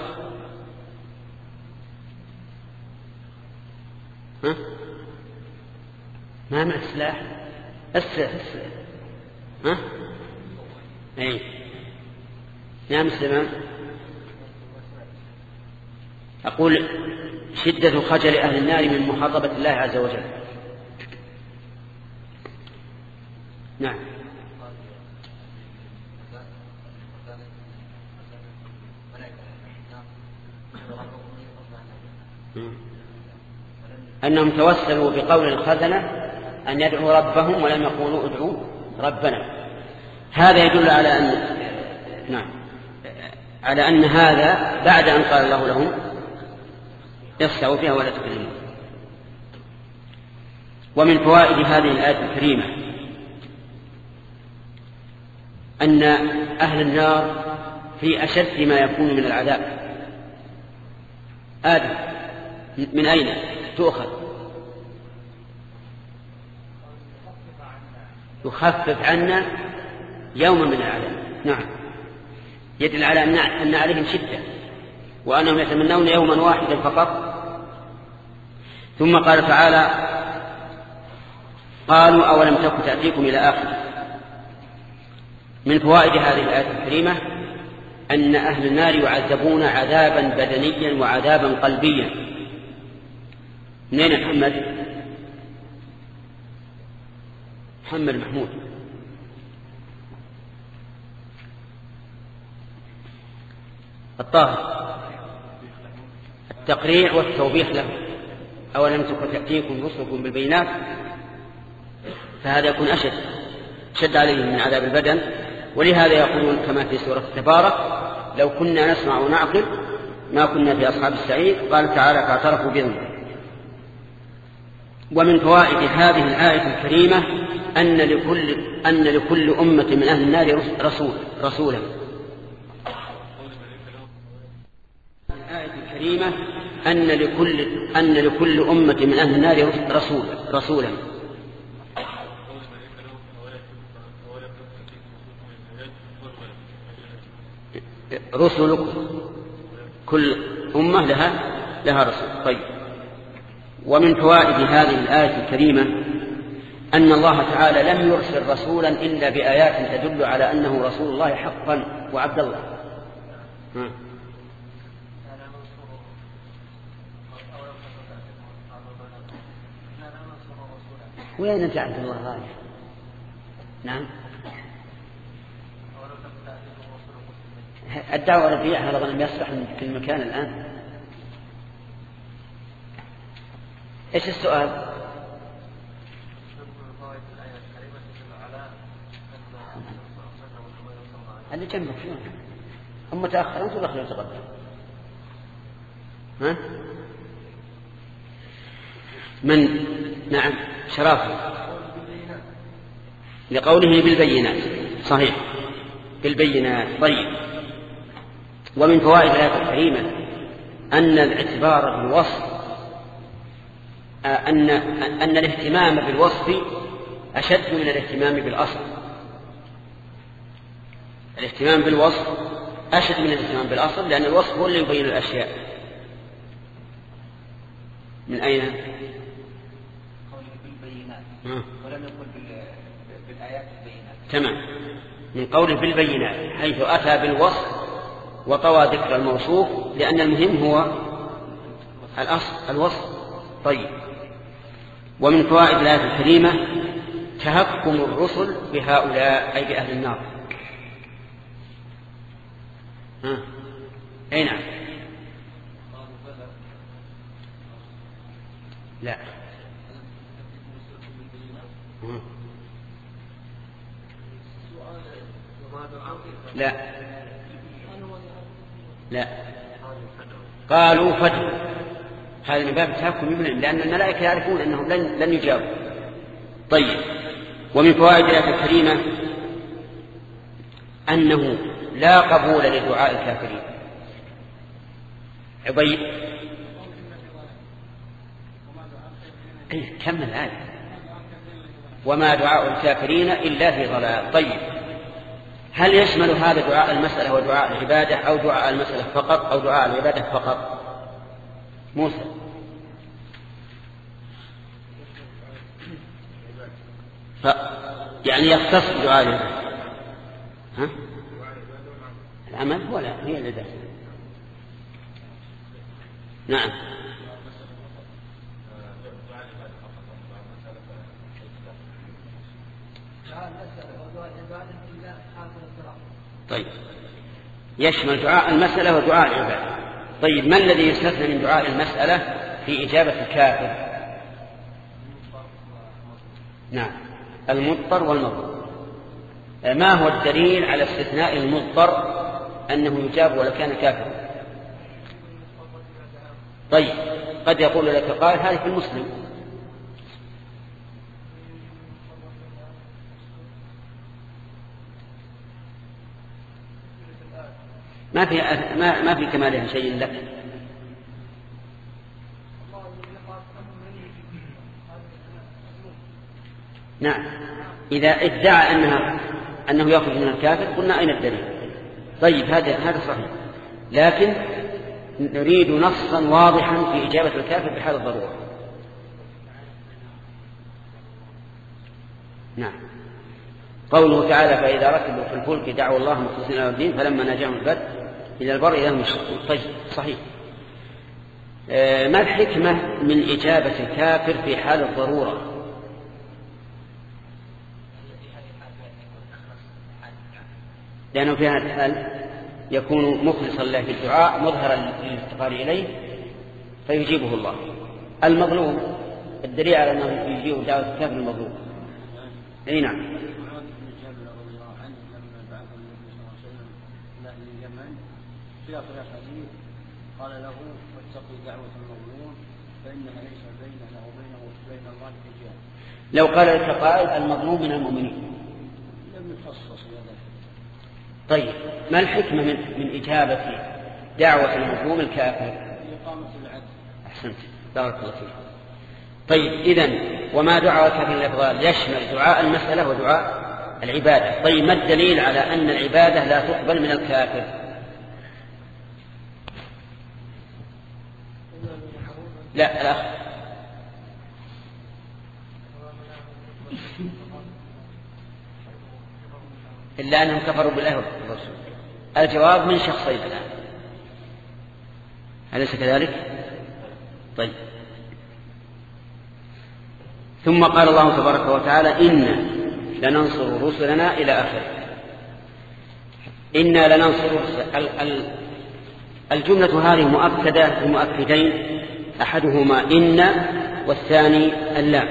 ها؟ ما مع السلاح السلاح ها؟ أي نعم سلمان. أقول شدة خجل أهل النار من مخاطبة الله عز وجل. نعم أنهم توسلوا بقول الخزنة أن يدعوا ربهم ولم يقولوا ادعوا ربنا. هذا يدل على أن نعم على أن هذا بعد أن قال الله لهم يخشعوا فيها ولا تكلمون. ومن فوائد هذه الآية الكريمة أن أهل النار في أشد ما يكون من العذاب. آدم من أين تؤخذ؟ يخفف عنا يوما من العذاب. نعم يدل على أن عليهم شدة وأنهم يتمنون يوما واحدا فقط. ثم قال تعالى قالوا أولم تك تأتيكم إلى آخر. من فوائد هذه الآية الكريمة أن أهل النار يعذبون عذابا بدنيا وعذابا قلبيا. منين محمد؟ محمد محمود. الطاهر التقريع والتوبيخ له. أولم تكن تأتيكم رسلكم بالبينات فهذا يكون أشد شد عليهم من عذاب البدن. ولهذا يقولون كما في سورة تبارك لو كنا نسمع ونعقل ما كنا في أصحاب السعير. قال تعالى فاعترفوا بذنبهم. ومن فوائد هذه الآية الكريمة أن لكل, أن لكل أمة من أهل النار رسول رسولا. الآية الكريمة أن لكل, أن لكل أمة من أهل النار رسول رسولا. رسلكم كل أمة لها لها رسول. طيب. ومن فوائد هذه الآية الكريمة أن الله تعالى لم يرسل رسولا إلا بآيات تدل على أنه رسول الله حقا وعبد الله. ها. وين أنت عبد الله رايح؟ نعم. الدعوة ربيع هذا لم يصلح في المكان الآن. إيش السؤال؟ اللي جنبك شنو؟ هم متأخرون تدخلوا تقدم. ها؟ من نعم شرافه لقوله بالبينات. صحيح بالبينات. طيب. ومن فوائد الآية الكريمة أن الاعتبار بالوصف أن أن الاهتمام بالوصف أشد من الاهتمام بالأصل. الاهتمام بالوصف أشد من الاهتمام بالأصل لأن الوصف هو اللي يبين الأشياء. من أين؟ بالبينات ولم يقل بالآيات البينات. تمام. من قوله بالبينات حيث أتى بالوصف وطوى ذكر الموصوف لأن المهم هو الأصل الوصف. طيب. ومن فوائد الآية الكريمة تهكم الرسل بهؤلاء أي بأهل النار. ها. أي نعم. لا لا لا قالوا فدوا. هذا من باب التهكم بهم لأن الملائكة يعرفون أنهم لن, لن يجاوبوا. طيب. ومن فوائد الآية الكريمة أنه لا قبول لدعاء الكافرين. عبيد كمل الآية وما دعاء الكافرين إلا في ضلال. طيب. هل يشمل هذا دعاء المسألة ودعاء العبادة أو دعاء المسألة فقط أو دعاء العبادة فقط؟ موسى ف... يعني يختص بدعاء العبادة. ها؟ العمل هو لا هي العبادة. نعم. طيب. يشمل دعاء المسألة ودعاء العبادة. طيب. ما الذي يستثنى من دعاء المسألة في إجابة الكافر؟ نعم المضطر والمضطر. ما هو الدليل على استثناء المضطر أنه يجاب ولو كان كافرا؟ طيب. قد يقول لك قال هذه في المسلم. ما في ما ما في كمالها شيء لك. نعم. إذا ادعى أنها أنه يأخذ من الكافر قلنا أين الدليل؟ طيب. هذا هذا صحيح لكن نريد نصا واضحا في إجابة الكافر بحال الضرورة. نعم. قوله تعالى فإذا ركبوا في الفلك دعوا الله مخلصين له الدين فلما نجاهم البر إلى البر إذا هم يشركون. طيب. صحيح. ما الحكمة من إجابة الكافر في حال الضرورة؟ لأنه في هذا الحال يكون مخلصا له في الدعاء مظهرا للافتقار إليه فيجيبه الله. المظلوم الدليل على أنه يجيب دعوة الكافر المظلوم أي نعم. في آخر الحديث قال له واتقوا دعوة المظلوم فإنها ليس بيننا وبينه وبين الله حجاب. لو قال القائل المظلوم من المؤمنين لم يخصص هذا. طيب ما الحكمة من, من إجابة دعوة المظلوم الكافر؟ إقامة العدل. أحسنت بارك الله فيك. طيب إذن وما دعاء الكافر الأفضال يشمل دعاء المسألة ودعاء العبادة. طيب ما الدليل على أن العبادة لا تقبل من الكافر؟ لا الأخ إلا أنهم كفروا بالله والرسول. الجواب من شخصين الآن، أليس كذلك؟ طيب ثم قال الله تبارك وتعالى إنا لننصر رسلنا إلى آخره. إنا لننصر رسلنا. الجملة هذه مؤكدة بمؤكدين، أحدهما إن والثاني اللام.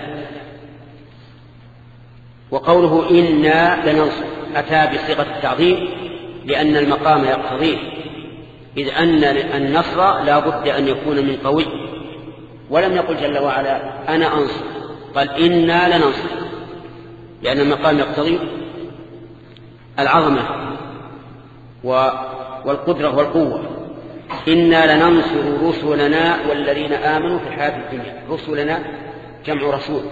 وقوله إنا لننصر أتى بصيغة التعظيم لأن المقام يقتضيه، إذ أن النصر لا بد أن يكون من قوي، ولم يقل جل وعلا أنا أنصر، قال إنا لننصر لأن المقام يقتضي العظمة والقدرة والقوة. إنا لننصر رسلنا والذين آمنوا في الحياة الدنيا. رسلنا جمع رسول،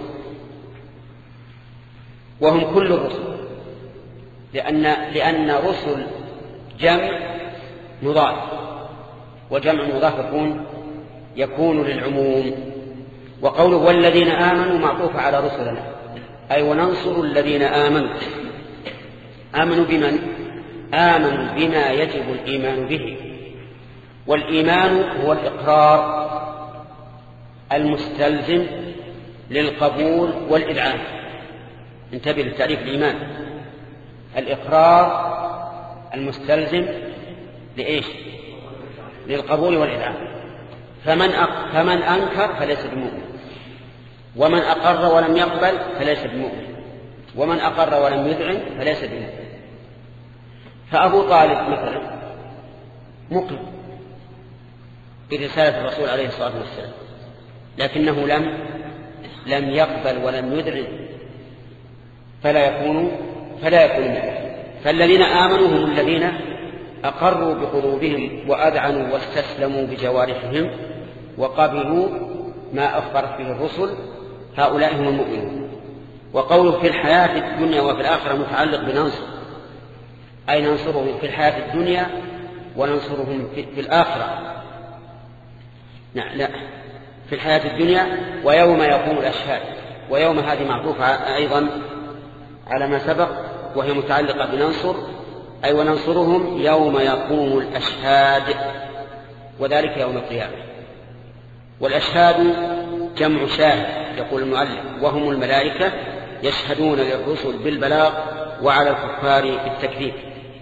وهم كل الرسل، لأن, لأن رسل جمع مضاف، وجمع مضاف يكون, يكون للعموم. وقوله والذين آمنوا معطوف على رسلنا، أي وننصر الذين آمنوا. آمنوا بمن؟ آمنوا بما يجب الإيمان به، والإيمان هو الإقرار المستلزم للقبول والإذعان. انتبه لتعريف الإيمان، الإقرار المستلزم لإيش؟ للقبول والإذعان. فمن, أق... فمن أنكر فليس بمؤمن، ومن أقر ولم يقبل فليس بمؤمن، ومن أقر ولم يذعن فليس بمؤمن. فأبو طالب مثلا مقر برسالة الرسول عليه الصلاة والسلام، لكنه لم لم يقبل ولم يذعن، فلا يكون فلا يكون مؤمنا. فالذين آمنوا هم الذين أقروا بقلوبهم وأذعنوا واستسلموا بجوارحهم وقبلوا ما أخبرت به الرسل، هؤلاء هم المؤمنون. وقوله في الحياة الدنيا وفي الآخرة متعلق بننصر، أي ننصرهم في الحياة الدنيا وننصرهم في الآخرة. لا, لا في الحياة الدنيا ويوم يقوم الأشهاد. ويوم هذه معطوفة أيضا على ما سبق، وهي متعلقة بننصر، أي وننصرهم يوم يقوم الأشهاد، وذلك يوم القيامة. والأشهاد جمع شاهد يقول المؤلف، وهم الملائكة يشهدون للرسل بالبلاغ وعلى الكفار بالتكذيب.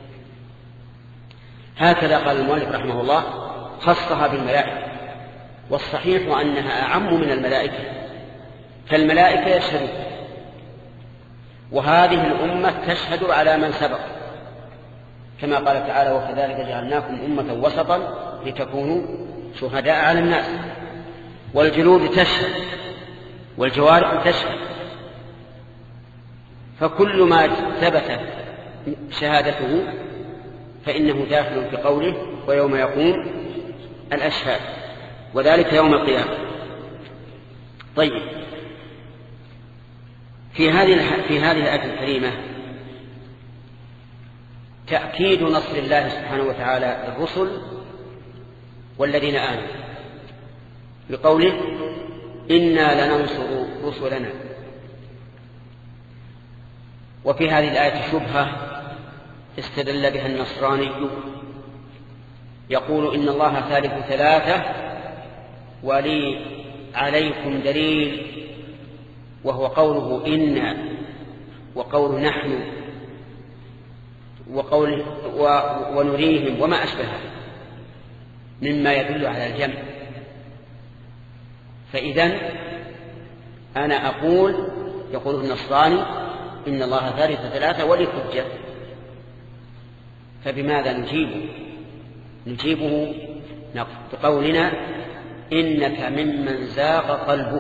هكذا قال المؤلف رحمه الله، خصها بالملائكة، والصحيح أنها أعم من الملائكة، فالملائكة يشهدون، وهذه الأمة تشهد على من سبق، كما قال تعالى وكذلك جعلناكم أمة وسطا لتكونوا شهداء على الناس. والجلود تشهد والجوارح تشهد، فكل ما ثبتت شهادته فإنه داخل في قوله ويوم يقوم الأشهاد، وذلك يوم القيامة. طيب في هذه في هذه الآية الكريمة تأكيد نصر الله سبحانه وتعالى الرسل والذين آمنوا بقوله إنا لننصر رسلنا. وفي هذه الآية شبهة استدل بها النصراني، يقول إن الله ثالث ثلاثة ولي عليكم دليل، وهو قوله إنا وقول نحن وقول ونريهم وما أشبهه مما يدل على الجمع. فإذن أنا أقول، يقوله النصراني، إن الله ثالث ثلاثة ولي حجة، فبماذا نجيبه؟ نجيبه بقولنا إنك ممن زاغ قلبه،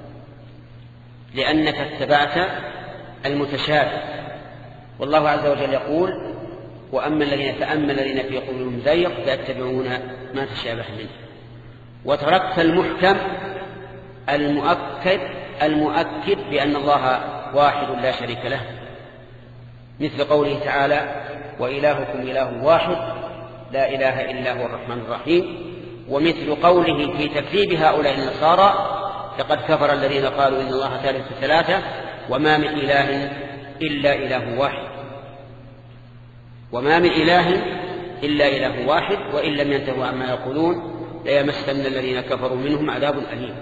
لأنك اتبعت المتشابه. والله عز وجل يقول وأما الذين فأما الذين في قلوبهم زيغ فيتبعون ما تشابه منه، وتركت المحكم المؤكد المؤكد بأن الله واحد لا شريك له، مثل قوله تعالى وإلهكم إله واحد لا إله إلا هو الرحمن الرحيم، ومثل قوله في تكذيب هؤلاء النصارى لقد كفر الذين قالوا إن الله ثالث ثلاثة وما من إله إلا إله واحد، وما من إله إلا إله واحد وإن لم ينتهوا عما يقولون ليمسن الذين كفروا منهم عذاب أليم.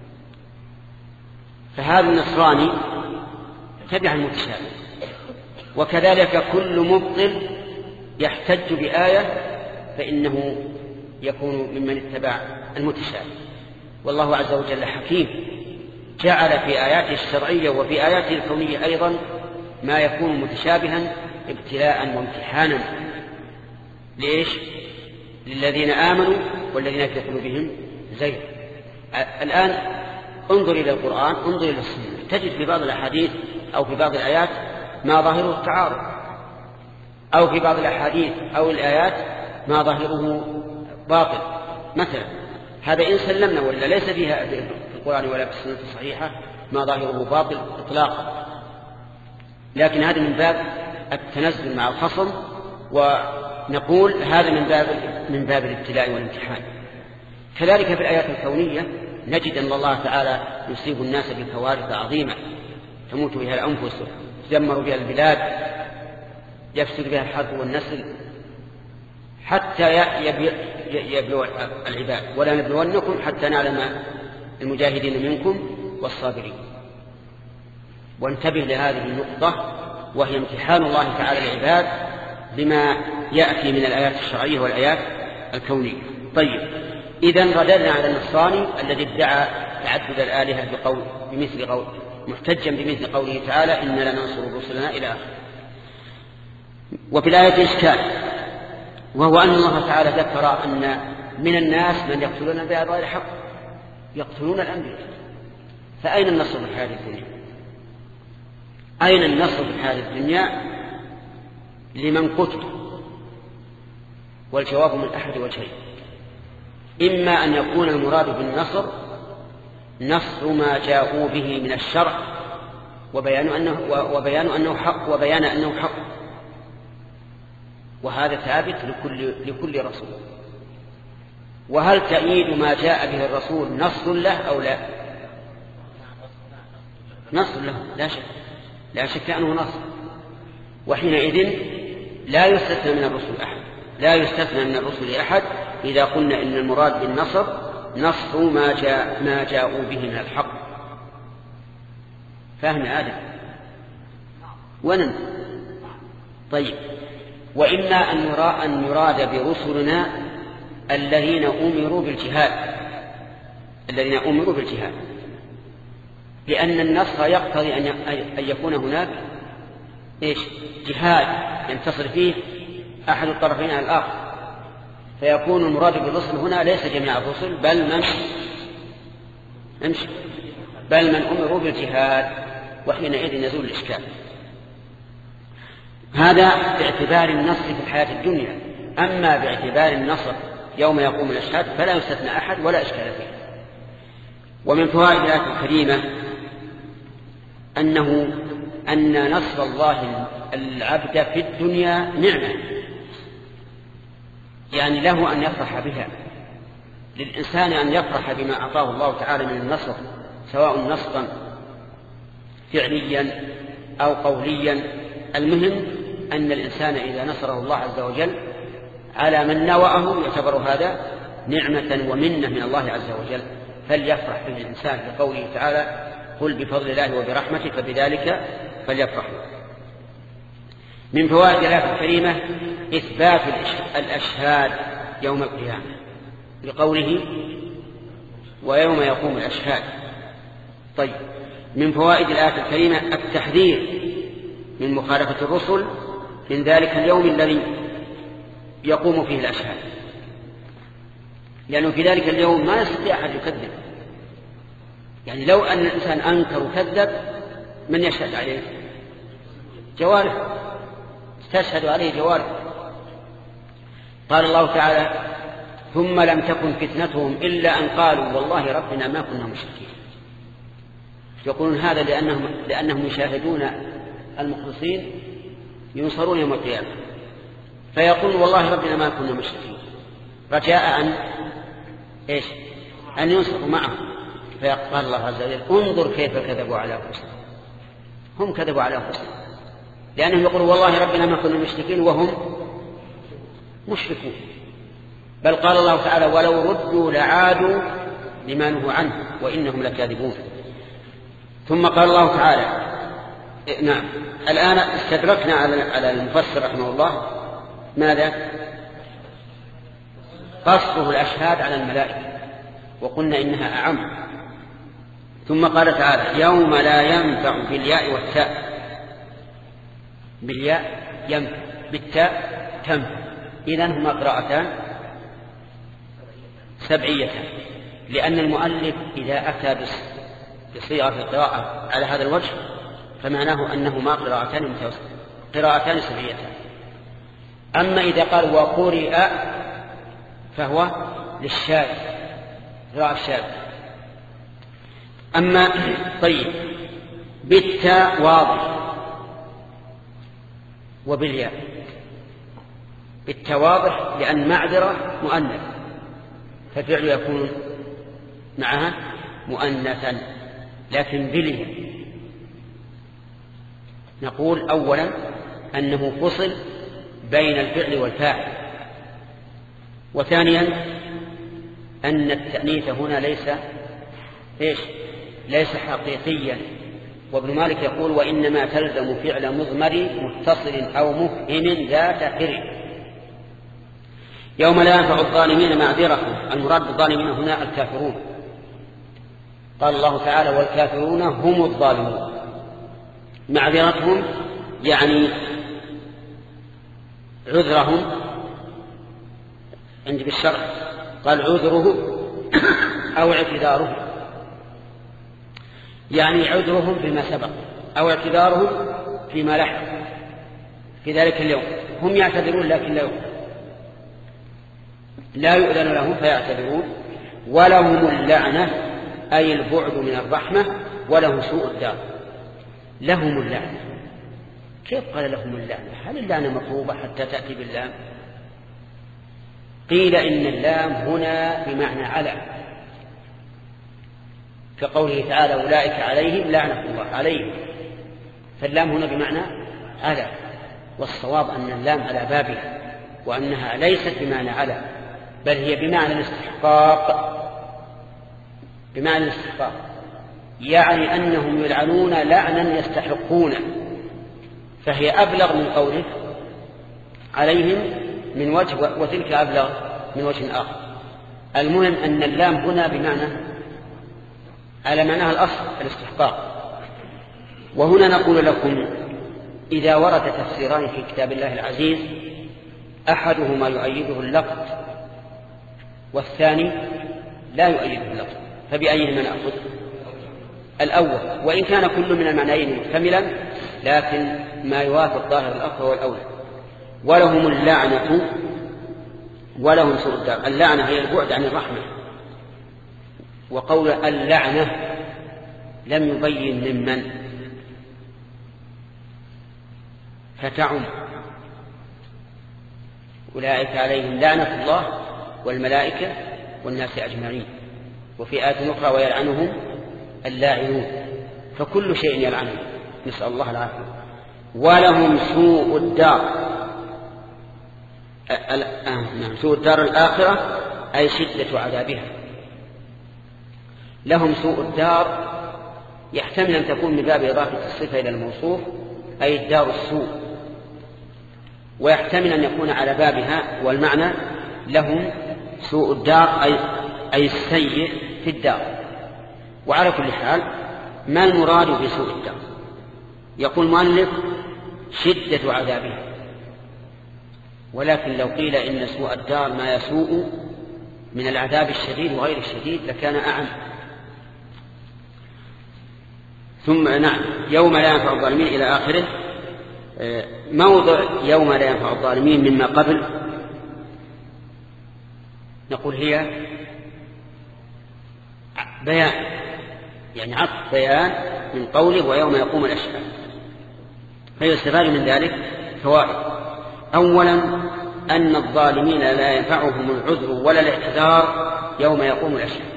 فهذا النصراني تبع المتشابه، وكذلك كل مبطل يحتج بآية فإنه يكون ممن اتبع المتشابه. والله عز وجل حكيم، جعل في آياته الشرعية وفي آياته الكونية أيضا ما يكون متشابها ابتلاء وامتحانا. ليش؟ للذين آمنوا والذين في قلوبهم زيغ. الآن انظر إلى القرآن، انظر إلى السنة، تجد في بعض الأحاديث أو في بعض الآيات ما ظاهره التعارض، أو في بعض الأحاديث أو الآيات ما ظاهره باطل. مثلا هذا إن سلمنا ولا ليس فيها في القرآن ولا في السنة الصحيحة ما ظاهره باطل إطلاقا، لكن هذا من باب التنزل مع الخصم، ونقول هذا من باب من باب الابتلاء والامتحان. كذلك في الآيات الكونية نجد أن الله تعالى يصيب الناس بكوارث عظيمة تموت بها الأنفس، تدمر بها البلاد، يفسد بها الحرث والنسل، حتى يبلو العباد ولا نبلونكم حتى نعلم المجاهدين منكم والصابرين. وانتبه لهذه النقطة وهي امتحان الله تعالى للعباد بما يأتي من الآيات الشرعية والآيات الكونية. طيب، إذن رددنا على النصراني الذي ادعى تعدد الآلهة بقول بمثل قول محتجا بمثل قوله تعالى إنا لننصر رسلنا إلى آخره. وفي الآية إشكال، وهو أن الله تعالى ذكر أن من الناس من يقتلون الأنبياء بغير حق، يقتلون الأنبياء، فأين النصر في الحياة الدنيا؟ أين النصر في الحياة الدنيا لمن قتل؟ والجواب من أحد وجهين: إما أن يكون المراد بالنصر نصر ما جاءوا به من الشرع وبيان أنه, وبيان أنه حق وبيان أنه حق، وهذا ثابت لكل, لكل رسول. وهل تأييد ما جاء به الرسول نصر له أو لا؟ نصر له لا شك، لا شك أنه نصر. وحينئذ لا يستثنى من الرسل أحد، لا يستثنى من الرسل أحد إذا قلنا إن المراد بالنصر نصر ما جاء ما جاءوا به من الحق. فهم آدم ونن. طيب، وإما أن يرى أن يراد برسلنا الذين أمروا بالجهاد، الذين أمروا بالجهاد، لأن النصر يقتضي أن يكون هناك إيش؟ جهاد ينتصر فيه أحد الطرفين على الآخر، فيكون المراد بالرسل هنا ليس جميع الرسل بل من امشي بل من أمروا بالجهاد، وحينئذ يزول الإشكال. هذا باعتبار النصر في الحياة الدنيا. أما باعتبار النصر يوم يقوم الأشهاد فلا يستثنى أحد ولا إشكال فيه. ومن فوائد الآية الكريمة أنه أن نصر الله العبد في الدنيا نعمة، يعني له أن يفرح بها. للإنسان أن يفرح بما أعطاه الله تعالى من النصر، سواء نصرا فعليا أو قوليا. المهم أن الإنسان إذا نصره الله عز وجل على من نوأه يعتبر هذا نعمة ومنة من الله عز وجل، فليفرح به الإنسان بقوله تعالى قل بفضل الله وبرحمته فبذلك فليفرحوا. من فوائد الآية الكريمة إثبات الأشهاد يوم القيامة بقوله ويوم يقوم الأشهاد. طيب، من فوائد الآية الكريمة التحذير من مخالفة الرسل من ذلك اليوم الذي يقوم فيه الأشهاد، لأنه في ذلك اليوم ما يستطيع أحد يكذب. يعني لو أن الإنسان أنكر وكذب من يشهد عليه؟ جوارح تشهد عليه جوارح. قال الله تعالى ثم لم تكن فتنتهم إلا أن قالوا والله ربنا ما كنا مشركين. يقولون هذا لأنهم, لأنهم يشاهدون المخلصين ينصرون يوم القيامة، فيقول والله ربنا ما كنا مشركين رجاء أن إيش أن ينصروا معه. فيقال الله عز وجل انظر كيف كذبوا على أنفسهم. هم كذبوا على أنفسهم لأنهم يقولون والله ربنا ما كنا مشركين وهم مشركون. بل قال الله تعالى ولو ردوا لعادوا لما نهوا عنه وإنهم لكاذبون. ثم قال الله تعالى نعم الآن استدركنا على المفسر رحمه الله ماذا؟ قصده الأشهاد على الملائكة، وقلنا إنها أعم. ثم قال تعالى يوم لا ينفع بالياء والتاء. بالياء ينفع بالتاء تنفع، إذن هما قراءتان سبعيتان، لأن المؤلف إذا أتى بصيغة القراءة على هذا الوجه فمعناه أنهما قراءتان قراءتان سبعيتان. أما إذا قال وقرئ فهو للشاذ قراءة الشاذ. أما طيب بالتاء واضح وبالياء. بالتاء واضح لأن معذرة مؤنث فالفعل يكون معها مؤنثا، لكن بالياء نقول أولا أنه فصل بين الفعل والفاعل، وثانيا أن التأنيث هنا ليس إيش ليس حقيقيا. وابن مالك يقول وإنما تلزم فعل مضمر متصل أو مفهم ذات حر. يوم لا ينفع الظالمين معذرتهم، المراد بالظالمين هنا الكافرون. قال الله تعالى والكافرون هم الظالمون. معذرتهم يعني عذرهم عند بالشرع قال عذره أو اعتذاره، يعني عذرهم بما سبق أو اعتذارهم فيما لحق في ذلك اليوم. هم يعتذرون لكن لا يؤذن لا يؤذن لهم فيعتذرون. ولهم اللعنة أي البعد من الرحمة، ولهم سوء الدار. لهم اللعنة، كيف قال لهم اللعنة؟ هل اللعنة مطلوبة حتى تأتي باللام؟ قيل إن اللام هنا بمعنى على، كقوله تعالى أولئك عليهم لعنة الله عليهم، فاللام هنا بمعنى على. والصواب أن اللام على بابها، وأنها ليست بمعنى على بل هي بمعنى الاستحقاق. بمعنى الاستحقاق يعني أنهم يلعنون لعنا يستحقون، فهي أبلغ من قوله عليهم من وجه، وتلك أبلغ من وجه آخر. المهم أن اللام هنا بمعنى على معناها الأصل الاستحقاق. وهنا نقول لكم إذا ورد تفسيران في كتاب الله العزيز أحدهما يؤيده اللفظ والثاني لا يؤيده اللفظ، فبأيهما نأخذ؟ الأول، وإن كان كل من المعنيين مكتملا لكن ما يوافق ظاهر الأخر والأولى. ولهم اللعنة ولهم سوء الدار. اللعنة هي البعد عن الرحمة، وقول اللعنة لم يبين ممن فتعم. أولئك عليهم لعنة الله والملائكة والناس أجمعين. وفي آية أخرى ويلعنهم اللاعنون، فكل شيء يلعنه، نسأل الله العافية. ولهم سوء الدار، سوء الدار الآخرة أي شدة عذابها. لهم سوء الدار يحتمل أن تكون من باب إضافة الصفة إلى الموصوف أي الدار السوء، ويحتمل أن يكون على بابها والمعنى لهم سوء الدار أي, أي السيء في الدار. وعلى كل حال ما المراد بسوء الدار؟ يقول المؤلف شدة عذابها. ولكن لو قيل إن سوء الدار ما يسوء من العذاب الشديد وغير الشديد لكان أعم. ثم نعم يوم لا ينفع الظالمين إلى آخره. موضع يوم لا ينفع الظالمين مما قبل نقول هي بيان، يعني عطف بيان من قوله ويوم يقوم الأشهاد. فيستفاد من ذلك فوائد. أولا أن الظالمين لا ينفعهم العذر ولا الاعتذار يوم يقوم الأشهاد،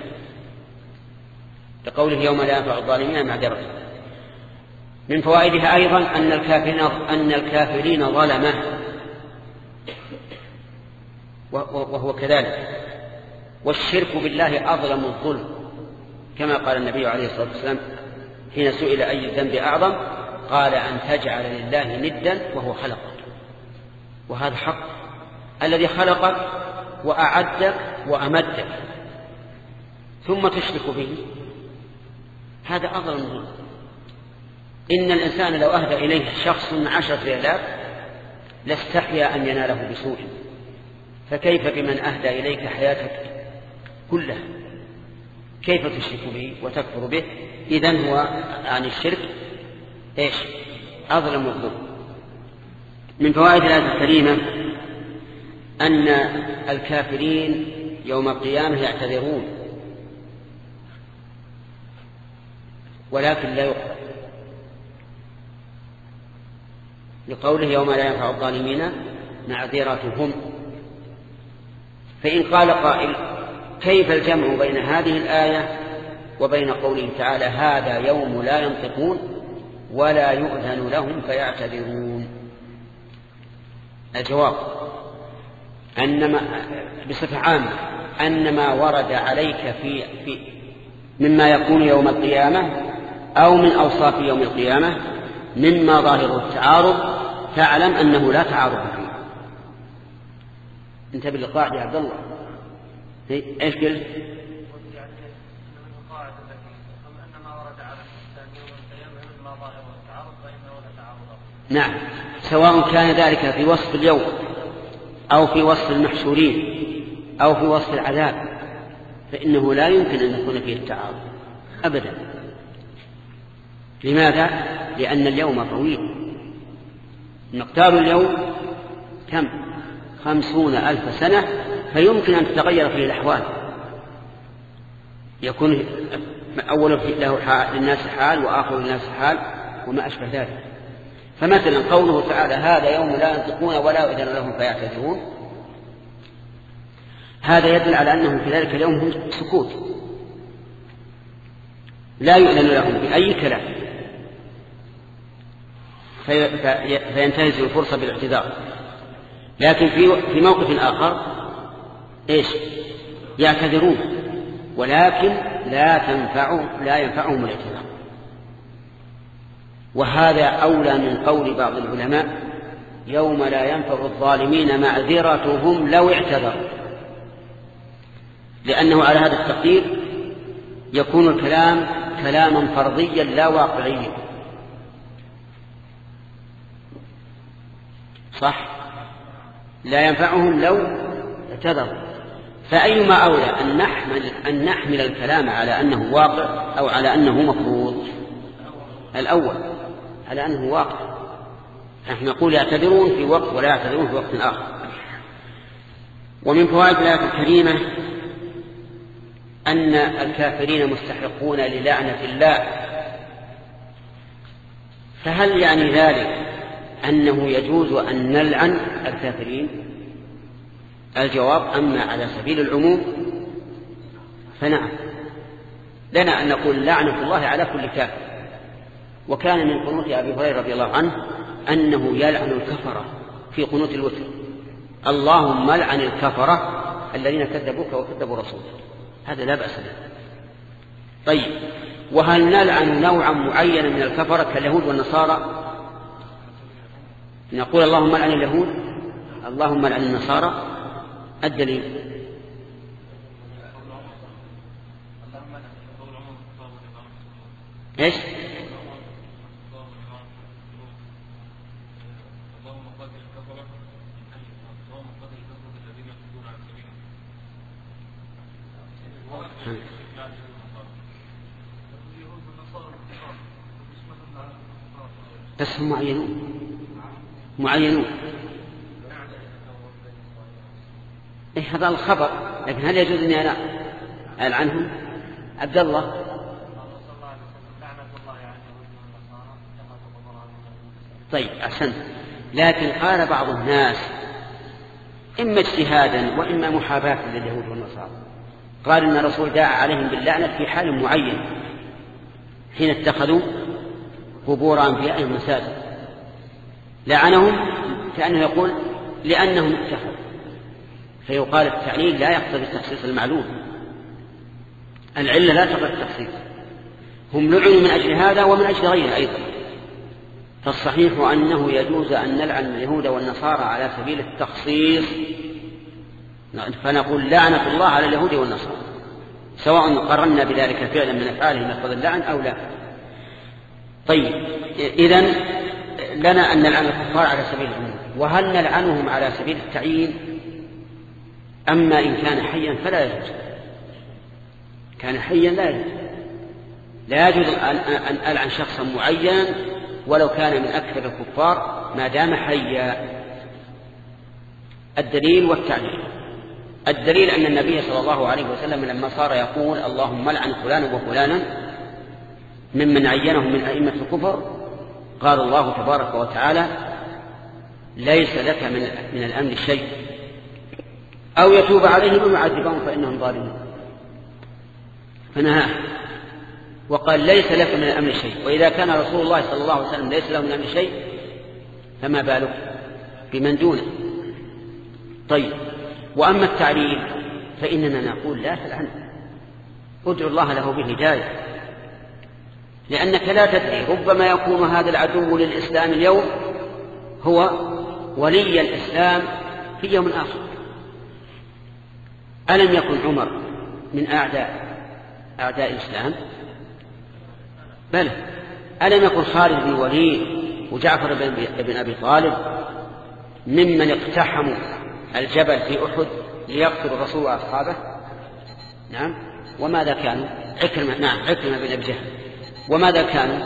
لقوله يوم لا ينفع الظالمين معذرة. من فوائدها أيضا أن الكافرين, أن الكافرين ظلمة، وهو كذلك، والشرك بالله أظلم الظلم، كما قال النبي عليه الصلاة والسلام حين سئل أي الذنب أعظم قال أن تجعل لله ندا وهو خلقك. وهذا حق، الذي خلقك وأعدك وأمدك ثم تشرك به، هذا أظلم الظلم. إن الإنسان لو أهدى إليه شخص عشرة آلاف لاستحيا أن يناله بسوء، فكيف بمن أهدى إليك حياتك كلها؟ كيف تشرك به وتكفر به؟ إذن هو عن الشرك إيش؟ أظلم الظلم. من فوائد الآية الكريمة أن الكافرين يوم القيامة يعتذرون ولكن لا يقبل، لقوله يوم لا ينفع الظالمين معذرتهم. فإن قال قائل كيف الجمع بين هذه الآية وبين قوله تعالى هذا يوم لا ينطقون ولا يؤذن لهم فيعتذرون؟ الجواب أنما بصفة عامة أن ما ورد عليك في, في مما يكون يوم القيامة أو من أوصاف يوم القيامة مما ظاهره التعارض فاعلم أنه لا تعارض فيه. انتبه للقاعدة يا عبد الله. ايش قلت؟ نعم، سواء كان ذلك في وصف اليوم أو في وصف المحشورين أو في وصف العذاب فإنه لا يمكن أن يكون فيه التعارض أبدا. لماذا؟ لأن اليوم طويل، مقدار اليوم كم؟ خمسون ألف سنة، فيمكن أن تتغير فيه الأحوال، يكون أول له حال للناس حال وآخر للناس حال وما أشبه ذلك. فمثلا قوله تعالى هذا يوم لا ينطقون ولا يؤذن لهم فيعتذرون، هذا يدل على أنهم في ذلك اليوم هم سكوت، لا يؤذن لهم بأي كلام، فينتهز الفرصة بالاعتذار. لكن في في موقف آخر إيش؟ يعتذرون ولكن لا تنفع لا ينفعهم الاعتذار. وهذا أولى من قول بعض العلماء يوم لا ينفع الظالمين معذرتهم لو اعتذروا، لأنه على هذا التقدير يكون الكلام كلاما فرضيا لا واقعيا. صح؟ لا ينفعهم لو اعتذروا. فأيما أولى أن نحمل, أن نحمل الكلام على أنه واقع أو على أنه مفروض؟ الأول، على أنه واقع. نحن نقول يعتذرون في وقت ولا يعتذرون في وقت آخر. ومن فوائد الآية الكريمة أن الكافرين مستحقون للعنة الله. فهل يعني ذلك أنه يجوز أن نلعن الكافرين؟ الجواب أما على سبيل العموم فنعم، لنا أن نقول لعنة الله على كل كافر. وكان من قنوت أبي هريرة رضي الله عنه أنه يلعن الكفرة في قنوت الوتر: اللهم لعن الكفرة الذين كذبوك وكذبوا رسولك. هذا لا بأس به. طيب، وهل نلعن نوعا معينا من الكفرة كاليهود والنصارى؟ نقول اللهم لعن اليهود، اللهم لعن النصارى. الدليل ايش؟ بس هم معينون معينون إيه هذا الخبر، لكن هل يجوز أني أنا ألعنهم؟ عبد الله طيب أحسنت. لكن قال بعض الناس إما اجتهادا وإما محاباة لليهود والنصارى، قال إن الرسول دعا عليهم باللعنة في حال معين حين اتخذوا قبور أنبيائهم مساجد، لعنهم كأنه يقول لأنهم اتخذوا، فيقال التعليل لا يقتضي التخصيص المعلوم، العلة لا تقتضي التخصيص، هم لعنوا من أجل هذا ومن أجل غيره أيضا. فالصحيح أنه يجوز أن نلعن اليهود والنصارى على سبيل التخصيص، فنقول لعنة الله على اليهود والنصارى سواء قررنا بذلك فعلا من أفعالهم يقتضي اللعن أو لا. طيب إذن لنا أن نلعن الكفار على سبيل العموم، وهل نلعنهم على سبيل التعيين؟ أما إن كان حيا فلا يجوز، كان حيا لا يجوز، لا يجوز أن ألعن شخصا معينا ولو كان من أكثر الكفار ما دام حيا. الدليل والتعليل، الدليل أن النبي صلى الله عليه وسلم لما صار يقول اللهم لعن فلانا وفلانا ممن عينهم من أئمة الكفر، قال الله تبارك وتعالى ليس لك من, من الأمر شيء أو يتوب عليهم ويعذبهم فإنهم ظالمون، فنهاه وقال ليس لك من الأمر شيء. وإذا كان رسول الله صلى الله عليه وسلم ليس له من الأمر شيء فما بالك بمن دونه. طيب وأما التعليل فإننا نقول لا تلعن، ادعو الله له بالهداية، لأنك لا تدري ربما يكون هذا العدو للإسلام اليوم هو ولي الإسلام في يوم آخر. ألم يكن عمر من أعداء أعداء الإسلام؟ بلى. ألم يكن خالد بن وليد وجعفر بن أبي طالب ممن اقتحموا الجبل في أحد ليقتلوا الرسول وأصحابه؟ نعم. وماذا كانوا؟ عكرمة، نعم عكرمة بن أبي جهل. وماذا كانوا؟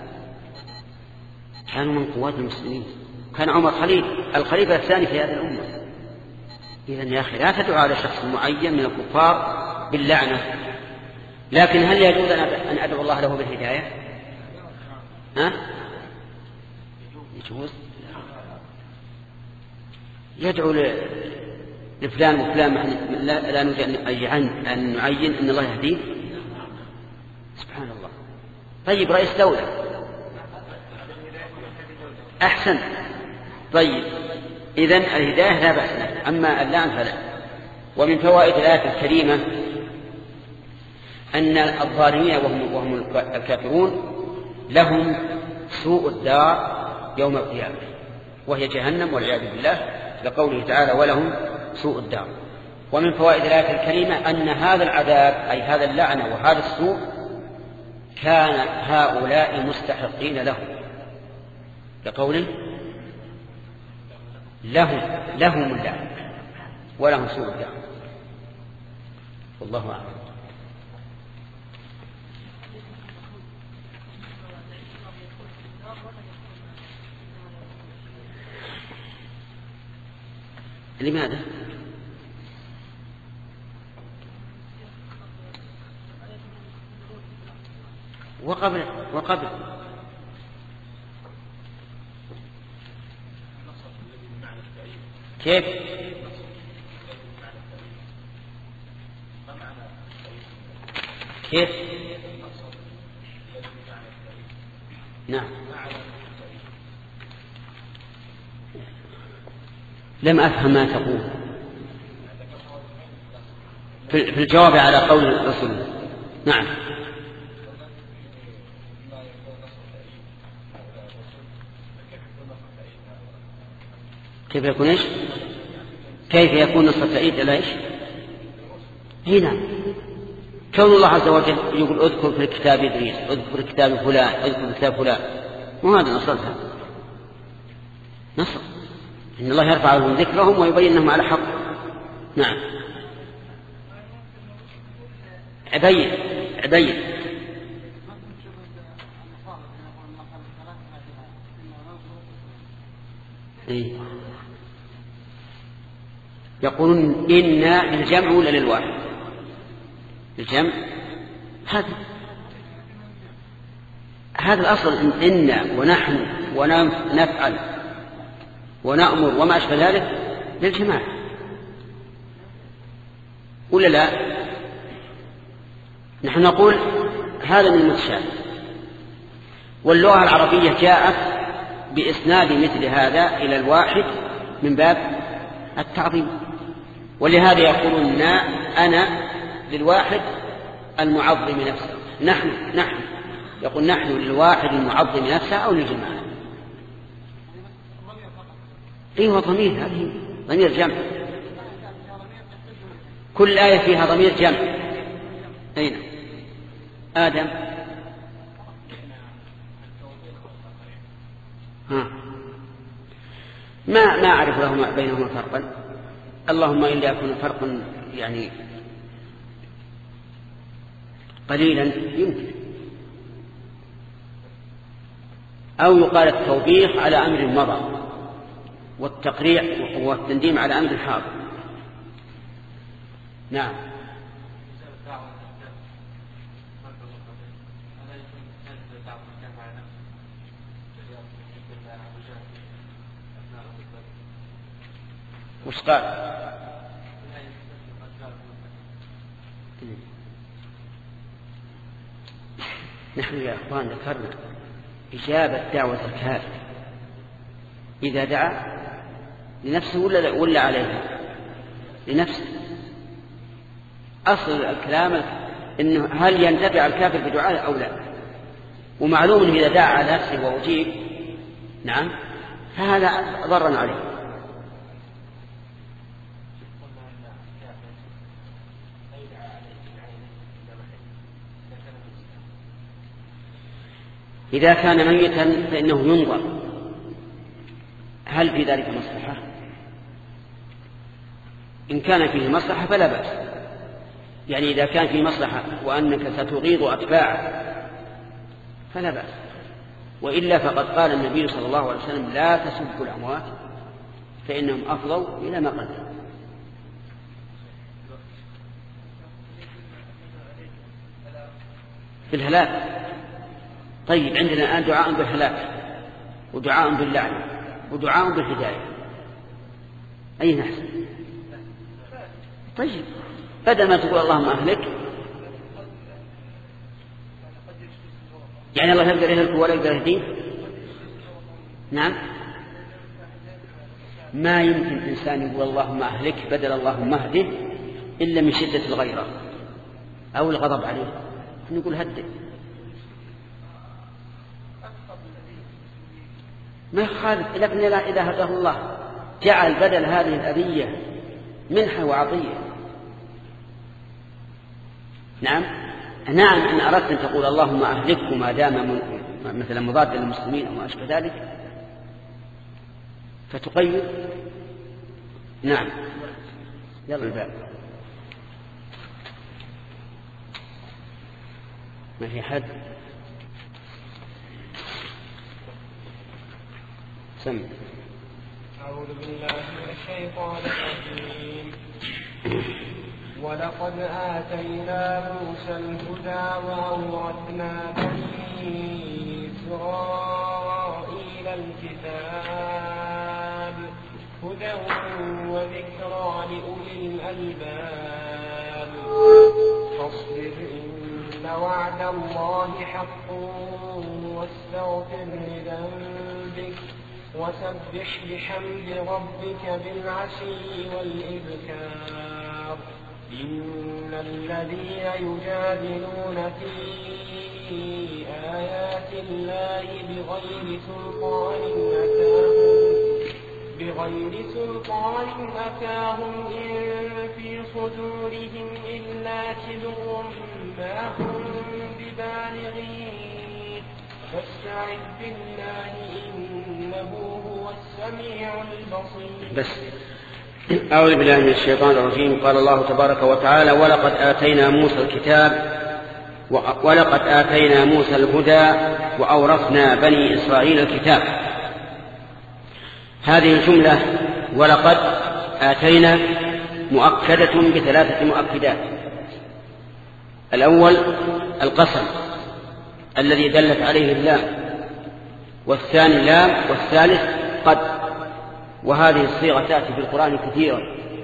كانوا من قوات المسلمين. كان عمر خليل الخليفة الثاني في هذه الأمة. إذن يا أخي لا تدعو على شخص معين من الكفار باللعنة. لكن هل يجوز أن أدعو الله له بالهداية؟ ها؟ يجوز يدعو لفلان وفلان لا نريد أن نعين أن الله يهديه؟ سبحان الله. طيب رئيس دولة أحسن. طيب إذن الهداية لا بأس لها، أما اللعن فلا. ومن فوائد الآية الكريمة أن الظالمين وهم, وهم الكافرون لهم سوء الدار يوم القيامة وهي جهنم والعياذ بالله، لقوله تعالى ولهم سوء الدار. ومن فوائد الآية الكريمة أن هذا العذاب أي هذا اللعنة وهذا السوء كان هؤلاء مستحقين له، لقوله لهم لهم اللعنة ولهم سوء الدار. والله أعلم. لماذا؟ وقبل وقبل كيف؟ كيف؟ نعم لم أفهم ما تقول في الجواب على قول الرسول. نعم كيف يكون إيش؟ كيف يكون نصر تأييد إلى إيش؟ هنا كون الله عز وجل يقول اذكر في الكتاب إدريس، اذكر في كتاب فلان، اذكر في كتاب فلان، وهذا نصرها نصر، إن الله يرفع لهم ذكرهم ويبين أنهم على حق. نعم عبيد عبيد إيه؟ يقولون إنا للجمع ولا للواحد؟ الجمع. هذا هذا الأصل إنا ونحن ونفعل ونأمر وما أشبه ذلك للجماعة ولا لا؟ نحن نقول هذا من المتشابه، واللغة العربية جاءت بإسناد مثل هذا إلى الواحد من باب التعظيم، ولهذا يقولون أنا للواحد المعظم نفسه، نحن نحن يقول نحن للواحد المعظم نفسه أو للجماعة. إيه هو ضمير، هذه ضمير جمع، كل آية فيها ضمير جمع. أين آدم؟ ها. ما ما أعرف لهما بينهما فرقا، اللهم إلا يكون فرقا يعني قليلا يمكن، أو يقال التوبيخ على أمر مضى والتقريع والتنديم على أمر حاضر. نعم. وش قال؟ نحن يا أخوان ذكرنا إجابة دعوة الكافر إذا دعا لنفسه ولا ولا عليها لنفسه. أصل الكلام إنه هل ينتفع الكافر بدعائه أو لا، ومعلوم إنه إذا دعا على نفسه وأجيب نعم فهذا ضرا عليه. إذا كان ميتا فإنه ينظر هل في ذلك مصلحة، إن كان فيه مصلحة فلا بأس، يعني إذا كان فيه مصلحة وأنك ستغيظ أتباعه فلا بأس، وإلا فقد قال النبي صلى الله عليه وسلم لا تسبوا الأموات فإنهم أفضوا إلى ما قدموا. في الهلاك. طيب عندنا الآن دعاء بالهلاك ودعاء باللعنة ودعاء بالهداية، أي نحسن؟ طيب بدل ما تقول اللهم أهلك، يعني الله يقدر يهلك ولا يقدر يهديه؟ نعم. ما يمكن إنسان يقول اللهم أهلك بدل اللهم اهده إلا من شدة الغيرة أو الغضب عليه، نقول هدئ. ما يخالف، لكن إذا هداه الله جعل بدل هذه الأذية منحة وعطية. نعم نعم إن أردت أن تقول اللهم أهلكه ما دام مثلا مضادا للمسلمين أو ما أشبه ذلك فتقيد. نعم يلا الباب. ما في حد سمع. أعوذ بالله من الشيطان الرجيم. ولقد آتينا موسى الهدى وأورثنا بني إسرائيل الكتاب هدى وذكرى لأولي الألباب. فاصبر إن وعد الله حق واستغفر لذنبك وسبح بحمد ربك بالعشي والإبكار. إن الذين يجادلون في آيات الله بغير سلطان أتاهم بغير سلطان أتاهم إن في صدورهم إلا كبر ما هم ببالغين فاستعذ بالله إنه هو السميع البصير. بس أعوذ بالله من الشيطان الرجيم. قال الله تبارك وتعالى: ولقد آتينا موسى الكتاب ولقد آتينا موسى الهدى وأورثنا بني إسرائيل الكتاب. هذه الجملة ولقد آتينا مؤكدة بثلاثة مؤكدات. الأول القسم الذي دلت عليه اللام، والثاني لام، والثالث قد. وهذه الصيغة تأتي في القرآن كثيرا.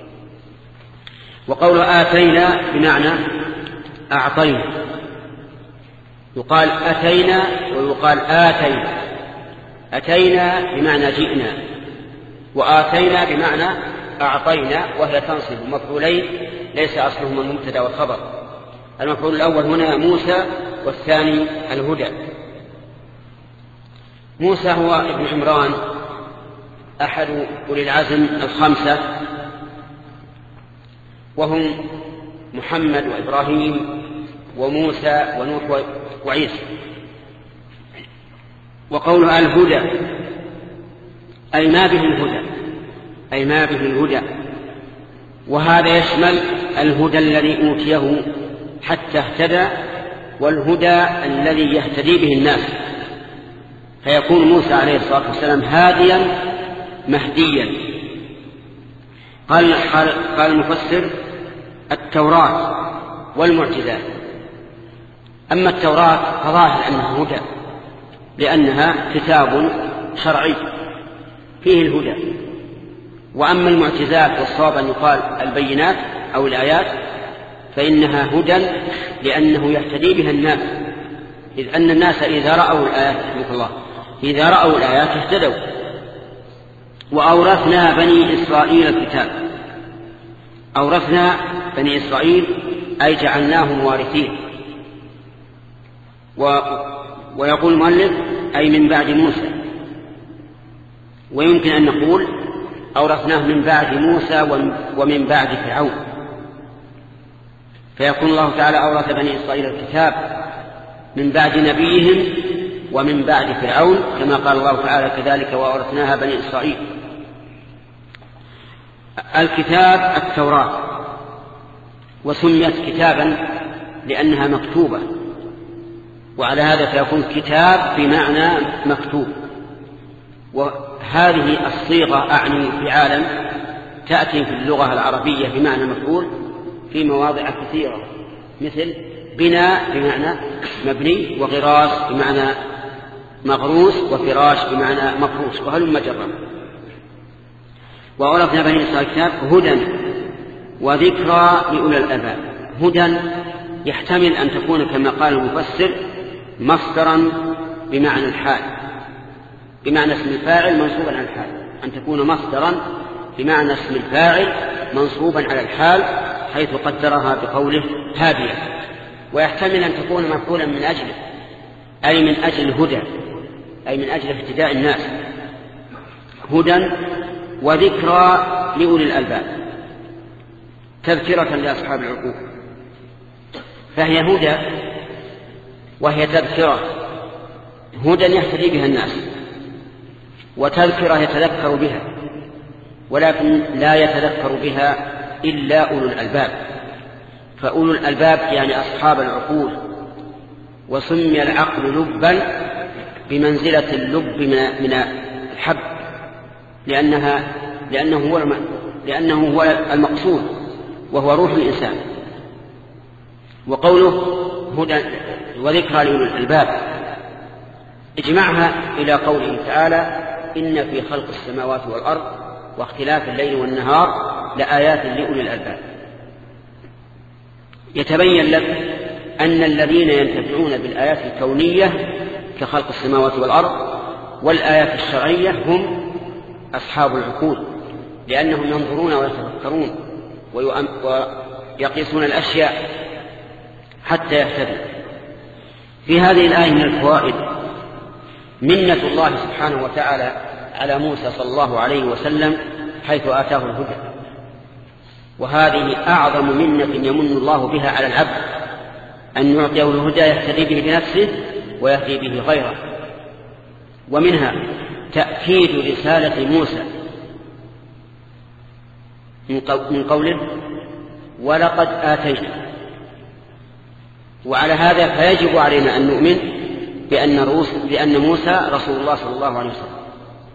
وقول آتينا بمعنى أعطينا، يقال أتينا ويقال آتينا. أتينا بمعنى جئنا، وآتينا بمعنى أعطينا، وهي تنصب مفعولين ليس أصلهما المبتدأ والخبر. المفعول الأول هنا موسى، والثاني الهدى. موسى هو ابن عمران أحد أولي العزم الخمسة، وهم محمد وإبراهيم وموسى ونوح وعيسى. وقولها الهدى أي ما به الهدى، أي ما به الهدى. وهذا يشمل الهدى الذي أوتيه حتى اهتدى، والهدى الذي يهتدي به الناس، فيكون موسى عليه الصلاة والسلام هاديا مهديا. قال, قال, قال المفسر: التوراة والمعجزات. أما التوراة فظاهر أنها هدى، لأنها كتاب شرعي فيه الهدى. وأما المعجزات والصواب أن يقال البينات أو الآيات، فإنها هدى لأنه يهتدي بها الناس، إذ أن الناس إذا رأوا الآيات رحمه الله إذا رأوا الآيات اهتدوا. وأورثنا بني إسرائيل الكتاب. أورثنا بني إسرائيل أي جعلناهم وارثين. و... ويقول المؤلف أي من بعد موسى. ويمكن أن نقول أورثناه من بعد موسى ومن بعد فرعون، فيكون الله تعالى أورث بني إسرائيل الكتاب من بعد نبيهم ومن بعد فرعون، كما قال الله تعالى: كذلك وأورثناها بني إسرائيل. الكتاب التوراة، وسميت كتابا لأنها مكتوبة، وعلى هذا فيكون كتاب بمعنى مكتوب. وهذه الصيغة أعني فعالا تأتي في اللغة العربية بمعنى مفعول في مواضع كثيرة، مثل بناء بمعنى مبني، وغراس بمعنى مغروس، وفراش بمعنى مفروش، وهلم جرا. وأورثنا بني إسرائيل الكتاب هدى وذكرى لأولي الألباب. هدى يحتمل أن تكون كما قال المفسر مصدرا بمعنى الحال، بمعنى اسم الفاعل منصوبا على الحال، أن تكون مصدرا بمعنى اسم الفاعل منصوبا على الحال، حيث قدرها بقوله هادية. ويحتمل أن تكون مفعولا من أجله، أي من أجل الهدى، أي من أجل اهتداء الناس. هدى وذكرى لأولي الألباب، تذكرة لأصحاب العقول. فهي هدى وهي تذكرة، هدى يهتدي بها الناس، وتذكرة يتذكر بها، ولكن لا يتذكر بها إلا أولو الألباب. فأولو الألباب يعني أصحاب العقول. وسمي العقل لبا بمنزلة اللب من الحب، لأنها لأنه هو لأنه هو المقصود، وهو روح الإنسان. وقوله هدى وذكرى لأولي الألباب اجمعها إلى قوله تعالى: إن في خلق السماوات والأرض واختلاف الليل والنهار لآيات لأولي الألباب. يتبين لك أن الذين ينتفعون بالآيات الكونية كخلق السماوات والأرض والآيات الشرعية هم أصحاب العقول، لأنهم ينظرون ويتفكرون ويقيسون الأشياء حتى يهتدوا. في هذه الآية من الفوائد منة الله سبحانه وتعالى على موسى صلى الله عليه وسلم حيث آتاه الهدى، وهذه أعظم منة يمن الله بها على العبد، أن يعطيه الهدى يهتدي به بنفسه ويهدي به غيره. ومنها تأكيد رسالة موسى من قوله ولقد آتينا. وعلى هذا فيجب علينا أن نؤمن بأن, بأن موسى رسول الله صلى الله عليه وسلم،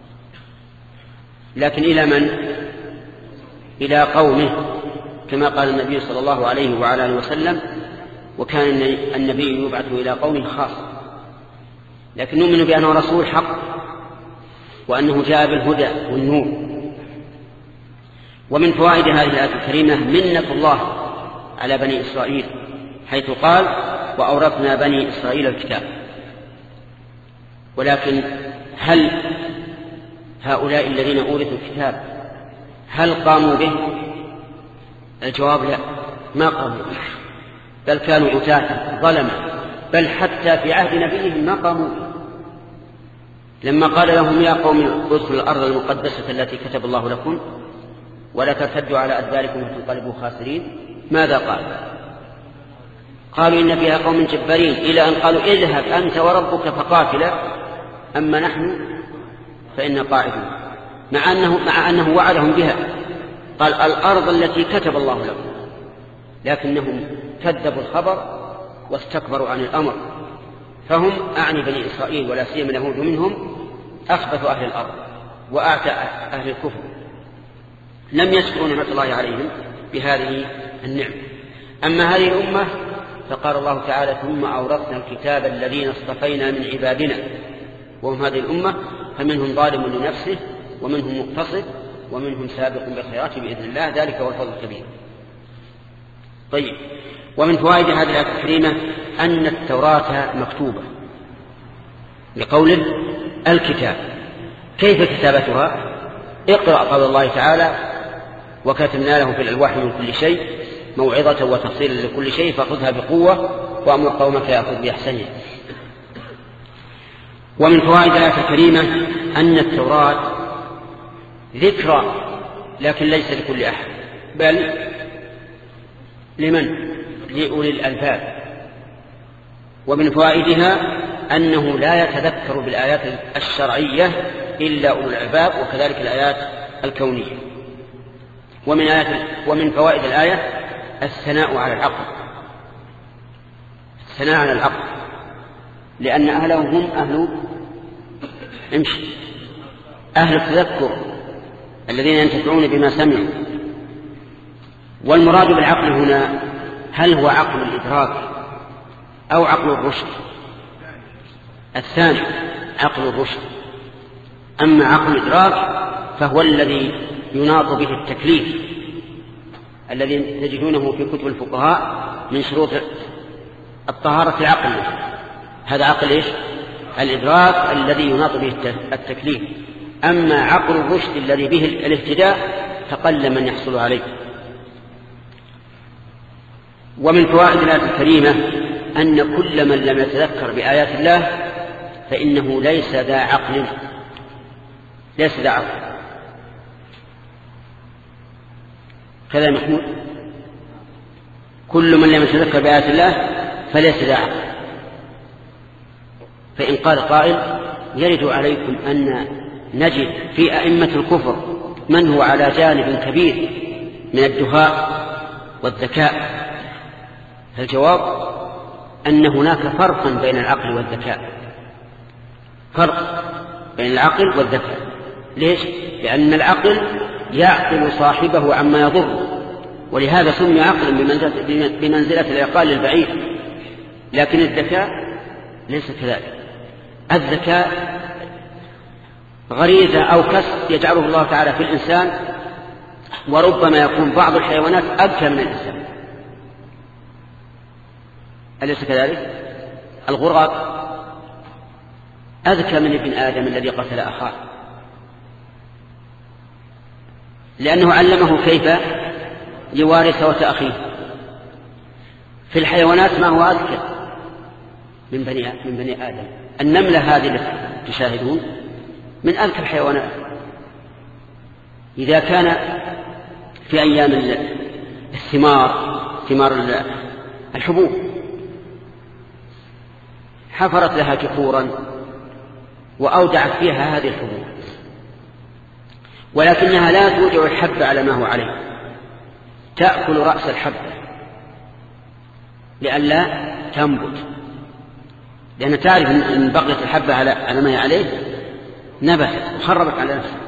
لكن إلى من؟ إلى قومه، كما قال النبي صلى الله عليه وعلى آله وسلم: وكان النبي يبعث إلى قوم خاص. لكن نؤمن بأنه رسول حق، وأنه جاء بالهدى والنور. ومن فوائد هذه الآية الكريمة منة الله على بني إسرائيل، حيث قال: وأورثنا بني إسرائيل الكتاب. ولكن هل هؤلاء الذين أورثوا الكتاب هل قاموا به؟ الجواب لا، ما قاموا به، بل كانوا عتاة ظلما، بل حتى في عهد نبيهم ما قاموا به. لما قال لهم: يا قوم ادخلوا الأرض المقدسة التي كتب الله لكم ولا ترتدوا على أدباركم وتنقلبوا خاسرين، ماذا قال؟ قالوا: إن فيها قوم جبارين، إلى أن قالوا: اذهب أنت وربك فقاتلا أما نحن فإنا قاعدون، مع أنه, مع أنه وعدهم بها. قال: الأرض التي كتب الله لكم، لكنهم كذبوا الخبر واستكبروا عن الأمر. فهم أعني بني إسرائيل ولا سيما اليهود منهم أخبثوا أهل الأرض وأعتى أهل الكفر، لم يشكروا نعمة الله عليهم بهذه النعمة. أما هذه الأمة فقال الله تعالى: ثم أورثنا الكتاب الذين اصطفينا من عبادنا، وهم هذه الأمة، فمنهم ظالم لنفسه ومنهم مقتصد ومنهم سابق بالخيرات بإذن الله، ذلك هو الفضل الكبير. طيب، ومن فوائد هذه الآية الكريمة أن التوراة مكتوبة، لقوله الكتاب. كيف كتابتها؟ اقرأ قول الله تعالى: وكتبنا له في الألواح من كل شيء موعظة وتفصيلا لكل شيء فخذها بقوة وأمر قومك يأخذ بأحسنها. ومن فوائد الآية الكريمة أن التوراة ذكرى، لكن ليس لكل أحد، بل لمن؟ لأولي الألباب. ومن فوائدها أنه لا يتذكر بالآيات الشرعية إلا أولي الألباب، وكذلك الآيات الكونية. ومن, آيات ومن فوائد الآية الثناء على العقل، الثناء على العقل، لأن أهله هم أهل امشي أهل التذكر الذين ينتفعون بما سمعوا. والمراد بالعقل هنا هل هو عقل الإدراك أو عقل الرشد؟ الثاني عقل الرشد. أما عقل الإدراك فهو الذي يناط به التكليف، الذي تجدونه في كتب الفقهاء من شروط الطهارة العقل. هذا عقل إيش؟ الإدراك الذي يناط به التكليف. أما عقل الرشد الذي به الاهتداء فقل من يحصل عليه. ومن فوائد الآية الكريمة أن كل من لم يتذكر بآيات الله فإنه ليس ذا عقل، ليس ذا عقل. كذا محمود، كل من لم يتذكر بآيات الله فليس ذا عقل. فإن قال قائل: يرد عليكم أن نجد في أئمة الكفر من هو على جانب كبير من الدهاء والذكاء، فالجواب أن هناك فرقا بين العقل والذكاء، فرق بين العقل والذكاء. ليش؟ لأن العقل يعقل صاحبه عما يضره، ولهذا سمي عقلا بمنزلة العقال البعيد. لكن الذكاء ليس كذلك. الذكاء غريزة أو كسب يجعله الله تعالى في الإنسان، وربما يكون بعض الحيوانات أذكى من الإنسان، أليس كذلك؟ الغراب أذكى من ابن آدم الذي قتل أخاه، لأنه علمه كيف يواري سوءة أخيه. في الحيوانات ما هو أذكى من بني من بني آدم. النملة هذه التي تشاهدون من أذكى الحيوانات. إذا كان في أيام الثمار، ثمار الحبوب، حفرت لها جحورا وأودعت فيها هذه الحبوب، ولكنها لا توجع الحب على ما هو عليه، تأكل رأس الحبة لئلا تنبت، لأن تعرف أن بقية الحبة على ما هي عليه نبتت وخربت على نفسها.